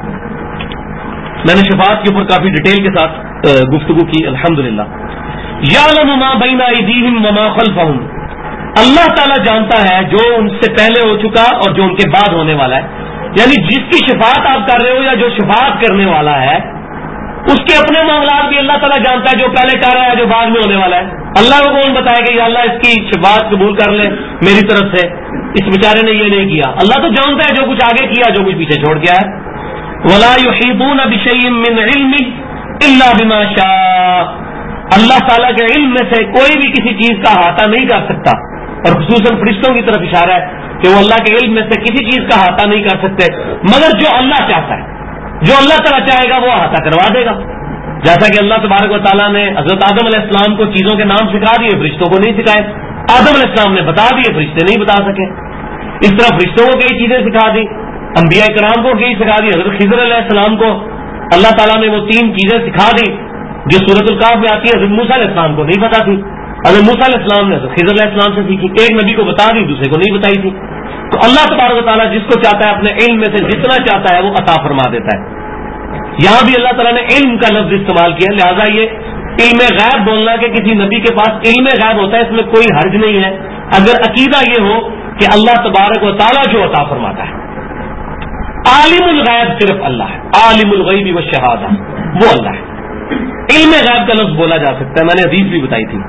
میں نے شفاعت کے اوپر کافی ڈیٹیل کے ساتھ گفتگو کی الحمدللہ. یعلم ما بین ایدیہم وما خلفہم، اللہ تعالیٰ جانتا ہے جو ان سے پہلے ہو چکا اور جو ان کے بعد ہونے والا ہے. یعنی جس کی شفاعت آپ کر رہے ہو یا جو شفاعت کرنے والا ہے اس کے اپنے معاملات بھی اللہ تعالیٰ جانتا ہے، جو پہلے کر رہا ہے جو بعد میں ہونے والا ہے. اللہ کو کون بتائے گا یا اللہ اس کی شفاعت قبول کر لے میری طرف سے، اس بیچارے نے یہ نہیں کیا. اللہ تو جانتا ہے جو کچھ آگے کیا جو کچھ پیچھے چھوڑ گیا ہے. ولا يحيطون بشيء من علمه الا بما شاء، اللہ تعالیٰ کے علم میں سے کوئی بھی کسی چیز کا احاطہ نہیں کر سکتا، اور خصوصاً فرشتوں کی طرف اشارہ ہے کہ وہ اللہ کے علم میں سے کسی چیز کا احاطہ نہیں کر سکتے مگر جو اللہ چاہتا ہے، جو اللہ تعالیٰ چاہے گا وہ احاطہ کروا دے گا. جیسا کہ اللہ تبارک و تعالیٰ نے حضرت آدم علیہ السلام کو چیزوں کے نام سکھا دیے، فرشتوں کو نہیں سکھائے. آدم علیہ السلام نے بتا دیے، فرشتے نہیں بتا سکے. اس طرح فرشتوں کو کئی چیزیں سکھا دی، انبیاء کرام کو کئی سکھا دی. حضرت خضر علیہ السلام کو اللہ تعالیٰ نے وہ 3 چیزیں سکھا دی جو سورۃ الکہف میں آتی ہے. حضرت موسیٰ علیہ السلام کو نہیں پتا تھی، حضرت موسیٰ علیہ السلام نے حضرت خضر علیہ السلام سے سیکھی. ایک نبی کو بتا دی، دوسرے کو نہیں بتائی تھی. تو اللہ تبارک و تعالیٰ جس کو چاہتا ہے اپنے علم میں سے جتنا چاہتا ہے وہ عطا فرما دیتا ہے. یہاں بھی اللہ تعالیٰ نے علم کا لفظ استعمال کیا، لہٰذا یہ علم غیب بولنا کہ کسی نبی کے پاس علم غیب ہوتا ہے اس میں کوئی حرج نہیں ہے، اگر عقیدہ یہ ہو کہ اللہ تبارک و تعالیٰ جو عطا فرماتا ہے. عالم الغیب صرف اللہ ہے، عالم الغیب والشہادہ وہ اللہ ہے. علم غیب کا لفظ بولا جا سکتا ہے، میں نے حدیث بھی بتائی تھی.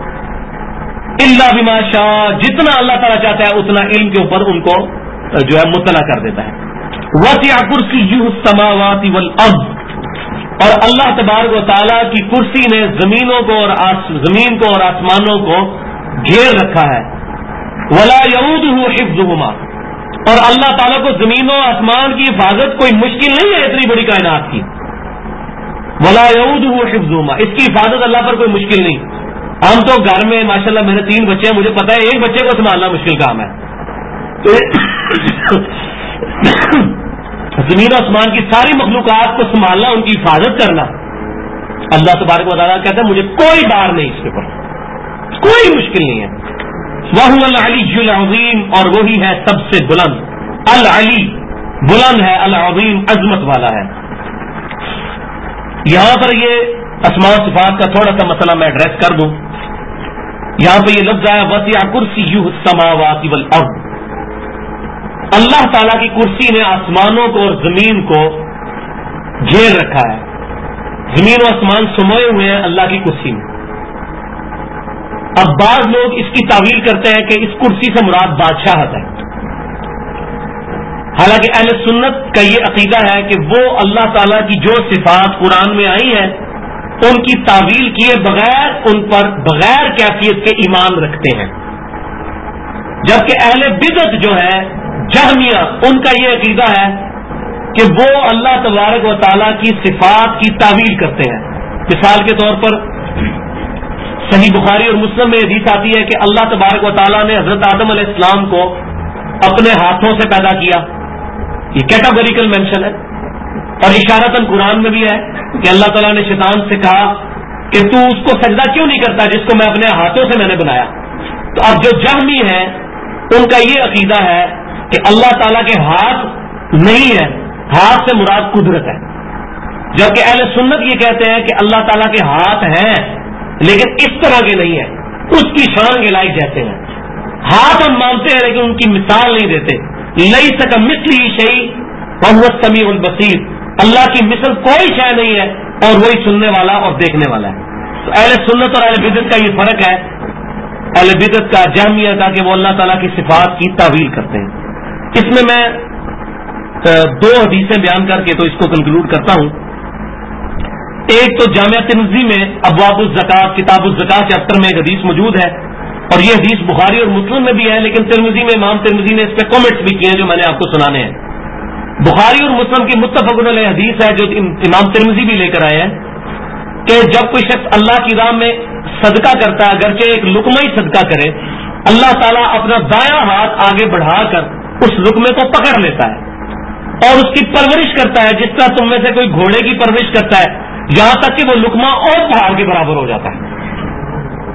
الا بما شاء، جتنا اللہ تعالیٰ چاہتا ہے اتنا علم کے اوپر ان کو جو ہے مطلع کر دیتا ہے. وسع کرسیہ السماوات والارض، اور اللہ تبارک و تعالیٰ کی کرسی نے زمینوں کو اور زمین کو اور آسمانوں کو گھیر رکھا ہے. ولا یعودہ حفظہما، اور اللہ تعالیٰ کو زمین و آسمان کی حفاظت کوئی مشکل نہیں ہے اتنی بڑی کائنات کی. ولا یعودہ حفظہما، اس کی حفاظت اللہ پر کوئی مشکل نہیں. ہم تو گھر میں ماشاءاللہ میرے 3 بچے ہیں، مجھے پتا ہے ایک بچے کو سنبھالنا مشکل کام ہے. زمین و آسمان کی ساری مخلوقات کو سنبھالنا، ان کی حفاظت کرنا، اللہ تبارک و تعالیٰ کہتا ہے مجھے کوئی بار نہیں، اس کے اوپر کوئی مشکل نہیں ہے. وَهُوَ الْعَلِيُّ الْعَظِيمُ، اور وہی ہے سب سے بلند. العلی بلند ہے، العظیم عظمت والا ہے. یہاں پر یہ اسماء و صفات کا تھوڑا سا مسئلہ میں ایڈریس کر دوں. یہاں پہ یہ لفظ آیا وسع کرسیہ السماوات والارض، اللہ تعالیٰ کی کرسی نے آسمانوں کو اور زمین کو گھیر رکھا ہے. زمین و آسمان سموئے ہوئے ہیں اللہ کی کرسی میں. اب بعض لوگ اس کی تعویل کرتے ہیں کہ اس کرسی سے مراد بادشاہت ہے، حالانکہ اہل سنت کا یہ عقیدہ ہے کہ وہ اللہ تعالیٰ کی جو صفات قرآن میں آئی ہیں ان کی تعویل کیے بغیر ان پر بغیر کیفیت کے ایمان رکھتے ہیں. جبکہ اہل بدعت جو ہے جہمیہ، ان کا یہ عقیدہ ہے کہ وہ اللہ تبارک و تعالیٰ کی صفات کی تعویل کرتے ہیں. مثال کے طور پر صحیح بخاری اور مسلم میں حدیث آتی ہے کہ اللہ تبارک و تعالیٰ نے حضرت آدم علیہ السلام کو اپنے ہاتھوں سے پیدا کیا. یہ کیٹاگوریکل مینشن ہے، اور اشارتاً قرآن میں بھی ہے کہ اللہ تعالیٰ نے شیطان سے کہا کہ تو اس کو سجدہ کیوں نہیں کرتا جس کو میں اپنے ہاتھوں سے میں نے بنایا. تو اب جو جہمی ہیں ان کا یہ عقیدہ ہے کہ اللہ تعالیٰ کے ہاتھ نہیں ہے، ہاتھ سے مراد قدرت ہے. جبکہ اہل سنت یہ کہتے ہیں کہ اللہ تعالیٰ کے ہاتھ ہیں لیکن اس طرح کے نہیں ہیں، اس کی شان کے لائق جیسے ہیں. ہاتھ ہم مانتے ہیں لیکن ان کی مثال نہیں دیتے. لیس کمثلہ شیء وہو السمیع البصیر، اللہ کی مثل کوئی شے نہیں ہے اور وہی سننے والا اور دیکھنے والا ہے. تو اہل سنت اور اہل بدعت کا یہ فرق ہے، اہل بدعت کا جہمیہ کا کہ وہ اللہ تعالیٰ کی صفات کی تعویل کرتے ہیں. اس میں 2 حدیثیں بیان کر کے تو اس کو کنکلوڈ کرتا ہوں. ایک تو جامعہ ترمذی میں ابواب الزکات کتاب الزکات چیپٹر میں ایک حدیث موجود ہے، اور یہ حدیث بخاری اور مسلم میں بھی ہے، لیکن ترمذی میں امام ترمذی نے اس پہ کامنٹس بھی کیے ہیں جو میں نے آپ کو سنانے ہیں. بخاری اور مسلم کی متفق علیہ حدیث ہے جو امام ترمذی بھی لے کر آئے ہیں کہ جب کوئی شخص اللہ کی راہ میں صدقہ کرتا ہے، اگرچہ ایک لقمہ ہی صدقہ کرے، اللہ تعالیٰ اپنا دایاں ہاتھ آگے بڑھا کر اس لقمے کو پکڑ لیتا ہے اور اس کی پرورش کرتا ہے جس طرح تم میں سے کوئی گھوڑے کی پرورش کرتا ہے، یہاں تک کہ وہ لقمہ اور پہاڑ کے برابر ہو جاتا ہے.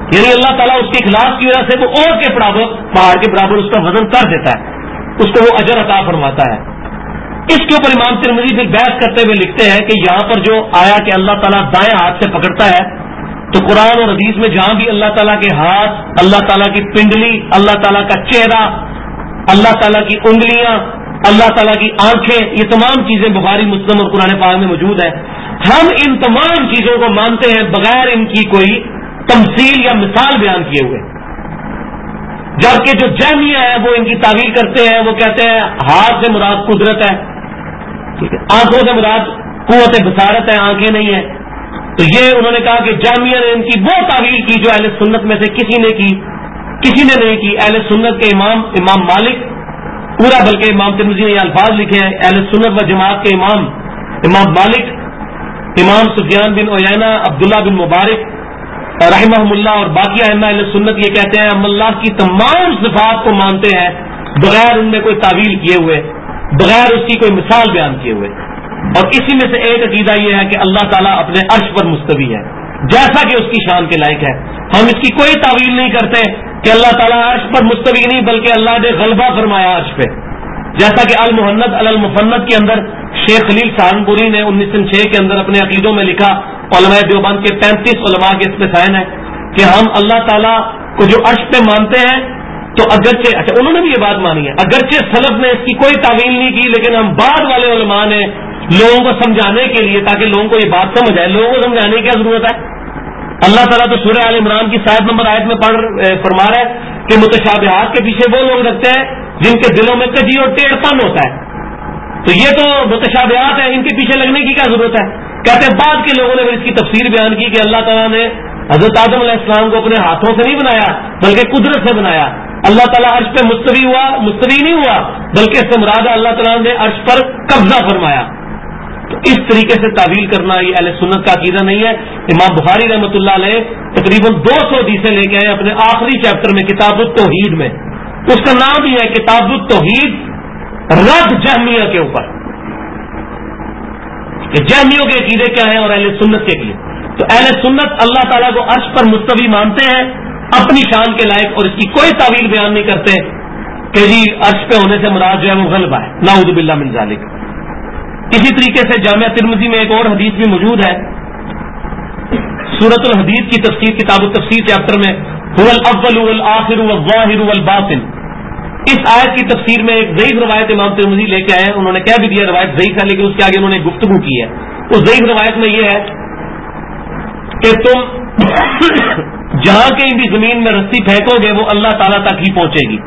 یعنی اللہ تعالیٰ اس کے اخلاص کی وجہ سے وہ اور کے برابر، پہاڑ کے برابر اس کا وزن کر دیتا ہے، اس کو وہ اجر عطا فرماتا ہے۔ اس کے اوپر امام ترمذی پھر بحث کرتے ہوئے لکھتے ہیں کہ یہاں پر جو آیا کہ اللہ تعالیٰ دائیں ہاتھ سے پکڑتا ہے، تو قرآن اور حدیث میں جہاں بھی اللہ تعالیٰ کے ہاتھ، اللہ تعالیٰ کی پنڈلی، اللہ تعالیٰ کا چہرہ، اللہ تعالیٰ کی انگلیاں، اللہ تعالیٰ کی آنکھیں، یہ تمام چیزیں بخاری مسلم اور قرآن پاک میں موجود ہیں، ہم ان تمام چیزوں کو مانتے ہیں بغیر ان کی کوئی تمثیل یا مثال بیان کیے ہوئے۔ جبکہ جو جہمیہ ہیں وہ ان کی تعویل کرتے ہیں، وہ کہتے ہیں ہاتھ سے مراد قدرت ہے، ٹھیک ہے، آنکھوں سے مراد قوت بصارت ہے، آنکھیں نہیں ہیں۔ تو یہ انہوں نے کہا کہ جامعہ نے ان کی وہ تعویل کی جو اہل سنت میں سے کسی نے نہیں کی۔ اہل سنت کے امام مالک پورا، بلکہ امام ترمذی نے یہ الفاظ لکھے ہیں، اہل سنت و جماعت کے امام مالک، امام سفیان بن عیینہ، عبداللہ بن مبارک رحمہم اللہ اور باقی ائمہ اہل سنت یہ کہتے ہیں ہم اللہ کی تمام صفات کو مانتے ہیں بغیر ان میں کوئی تعویل کیے ہوئے، بغیر اس کی کوئی مثال بیان کیے ہوئے۔ اور اسی میں سے ایک عقیدہ یہ ہے کہ اللہ تعالیٰ اپنے عرش پر مستوی ہے جیسا کہ اس کی شان کے لائق ہے۔ ہم اس کی کوئی تعویل نہیں کرتے کہ اللہ تعالیٰ عرش پر مستوی نہیں، بلکہ اللہ نے غلبہ فرمایا عرش پہ، جیسا کہ المحنت المفنت کے اندر شیخ خلیل سہارنپوری نے 1906 کے اندر اپنے عقیدوں میں لکھا، علماء دیوبند کے 35 علماء کے اس میں سائن ہے کہ ہم اللہ تعالیٰ کو جو عرش پہ مانتے ہیں تو اگرچہ، اچھا انہوں نے بھی یہ بات مانی ہے، اگرچہ سلف نے اس کی کوئی تعویل نہیں کی، لیکن ہم بعد والے علماء نے لوگوں کو سمجھانے کے لیے، تاکہ لوگوں کو یہ بات سمجھ آئے، لوگوں کو سمجھانے کی کیا ضرورت ہے؟ اللہ تعالیٰ تو سورہ آل عمران کی 7 نمبر آیت میں فرما رہا ہے کہ متشابہات کے پیچھے وہ لوگ رکھتے ہیں جن کے دلوں میں کجی اور ٹیڑھ پن ہوتا ہے، تو یہ تو متشابہات ہیں، ان کے پیچھے لگنے کی کیا ضرورت ہے؟ کہتے ہیں بعد کے لوگوں نے اس کی تفسیر بیان کی کہ اللہ تعالیٰ نے حضرت آدم علیہ السلام کو اپنے ہاتھوں سے نہیں بنایا بلکہ قدرت سے بنایا۔ اللہ تعالیٰ عرش پہ مستوی نہیں ہوا بلکہ اس سے مراد اللہ تعالیٰ نے عرش پر قبضہ فرمایا۔ تو اس طریقے سے تعویل کرنا یہ اہل سنت کا عقیدہ نہیں ہے۔ امام بخاری رحمۃ اللہ علیہ تقریباً 200 حدیثیں لے کے آئے اپنے آخری چیپٹر میں کتاب التوحید میں، اس کا نام ہی ہے کتاب التوحید، رد جہمیہ کے اوپر کہ جہمیوں کے عقیدے کیا ہیں اور اہل سنت کے عقیدے۔ تو اہل سنت اللہ تعالیٰ کو عرش پر مستوی مانتے ہیں اپنی شان کے لائق، اور اس کی کوئی تعویل بیان نہیں کرتے کہ جی عرش پہ ہونے سے مراد جو ہے وہ غلبہ ہے، نعوذ باللہ من ذالک۔ اسی طریقے سے جامعہ ترمذی میں ایک اور حدیث بھی موجود ہے، سورۃ الحدید کی تفسیر کتاب التفسیر چیپٹر میں، هو الاول والآخر والظاہر والباطن، اس آیت کی تفسیر میں ایک ضعیف روایت امام ترمذی لے کے آئے ہیں، انہوں نے کہہ بھی دیا روایت ضعیف ہے، لیکن اس کے آگے انہوں نے گفتگو کی ہے۔ اس ضعیف روایت میں یہ ہے کہ تم جہاں کہیں بھی زمین میں رسی پھینکو گے وہ اللہ تعالیٰ تک ہی پہنچے گی۔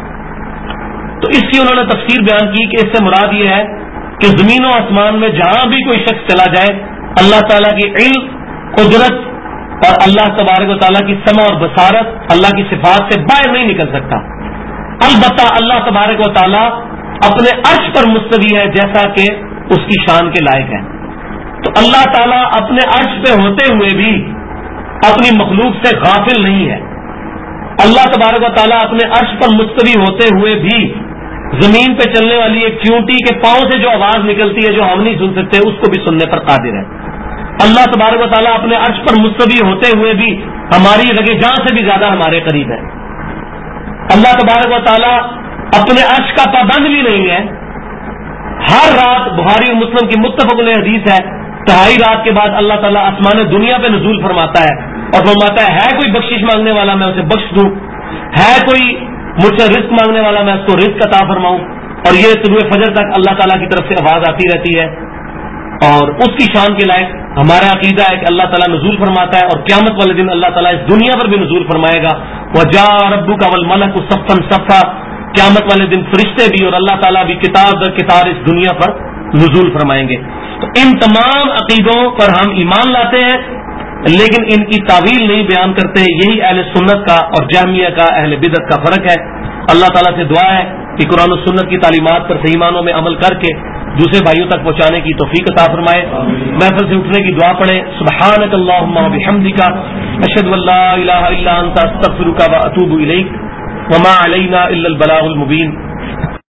تو اس کی انہوں نے تفسیر بیان کی کہ اس سے مراد یہ ہے کہ زمین و آسمان میں جہاں بھی کوئی شخص چلا جائے اللہ تعالیٰ کی علم، قدرت اور اللہ تبارک و تعالیٰ کی سمع اور بصارت، اللہ کی صفات سے باہر نہیں نکل سکتا۔ البتہ اللہ تبارک و تعالیٰ اپنے عرش پر مستوی ہے جیسا کہ اس کی شان کے لائق ہے۔ تو اللہ تعالیٰ اپنے عرش پہ ہوتے ہوئے بھی اپنی مخلوق سے غافل نہیں ہے۔ اللہ تبارک و تعالیٰ اپنے عرش پر مستوی ہوتے ہوئے بھی زمین پہ چلنے والی ایک چیونٹی کے پاؤں سے جو آواز نکلتی ہے جو ہم نہیں سن سکتے اس کو بھی سننے پر قادر ہے۔ اللہ تبارک و تعالیٰ اپنے عرش پر مستوی ہوتے ہوئے بھی ہماری رگ جان سے بھی زیادہ ہمارے قریب ہے۔ اللہ تبارک و تعالیٰ اپنے عرش کا پابند بھی نہیں ہے۔ ہر رات بخاری اور مسلم کی متفق علیہ حدیث ہے، تہائی رات کے بعد اللہ تعالیٰ آسمان دنیا پہ نزول فرماتا ہے اور فرماتا ہے کوئی بخشش مانگنے والا میں اسے بخش دوں، ہے کوئی مجھ سے رزق مانگنے والا میں اس کو رزق عطا فرماؤں۔ اور یہ طلوع فجر تک اللہ تعالیٰ کی طرف سے آواز آتی رہتی ہے، اور اس کی شان کے لائق ہمارا عقیدہ ہے کہ اللہ تعالیٰ نزول فرماتا ہے، اور قیامت والے دن اللہ تعالیٰ اس دنیا پر بھی نزول فرمائے گا۔ وَجَاءَ رَبُّكَ وَالْمَلَكُ صَفًّا صَفًّا، قیامت والے دن فرشتے بھی اور اللہ تعالیٰ بھی کتار در کتار اس دنیا پر نزول فرمائیں گے۔ تو ان تمام عقیدوں پر ہم ایمان لاتے ہیں لیکن ان کی تعویل نہیں بیان کرتے۔ یہی اہل سنت کا اور جہمیہ کا، اہل بدعت کا فرق ہے۔ اللہ تعالیٰ سے دعا ہے کہ قرآن و سنت کی تعلیمات پر صحیح معنوں میں عمل کر کے دوسرے بھائیوں تک پہنچانے کی توفیق عطا فرمائے۔ محفل سے اٹھنے کی دعا پڑھیں، سبحانک اللہم وبحمدک، اشہد ان لا الہ الا انت، استغفرک واتوب الیک، وما علینا الا البلاغ المبین۔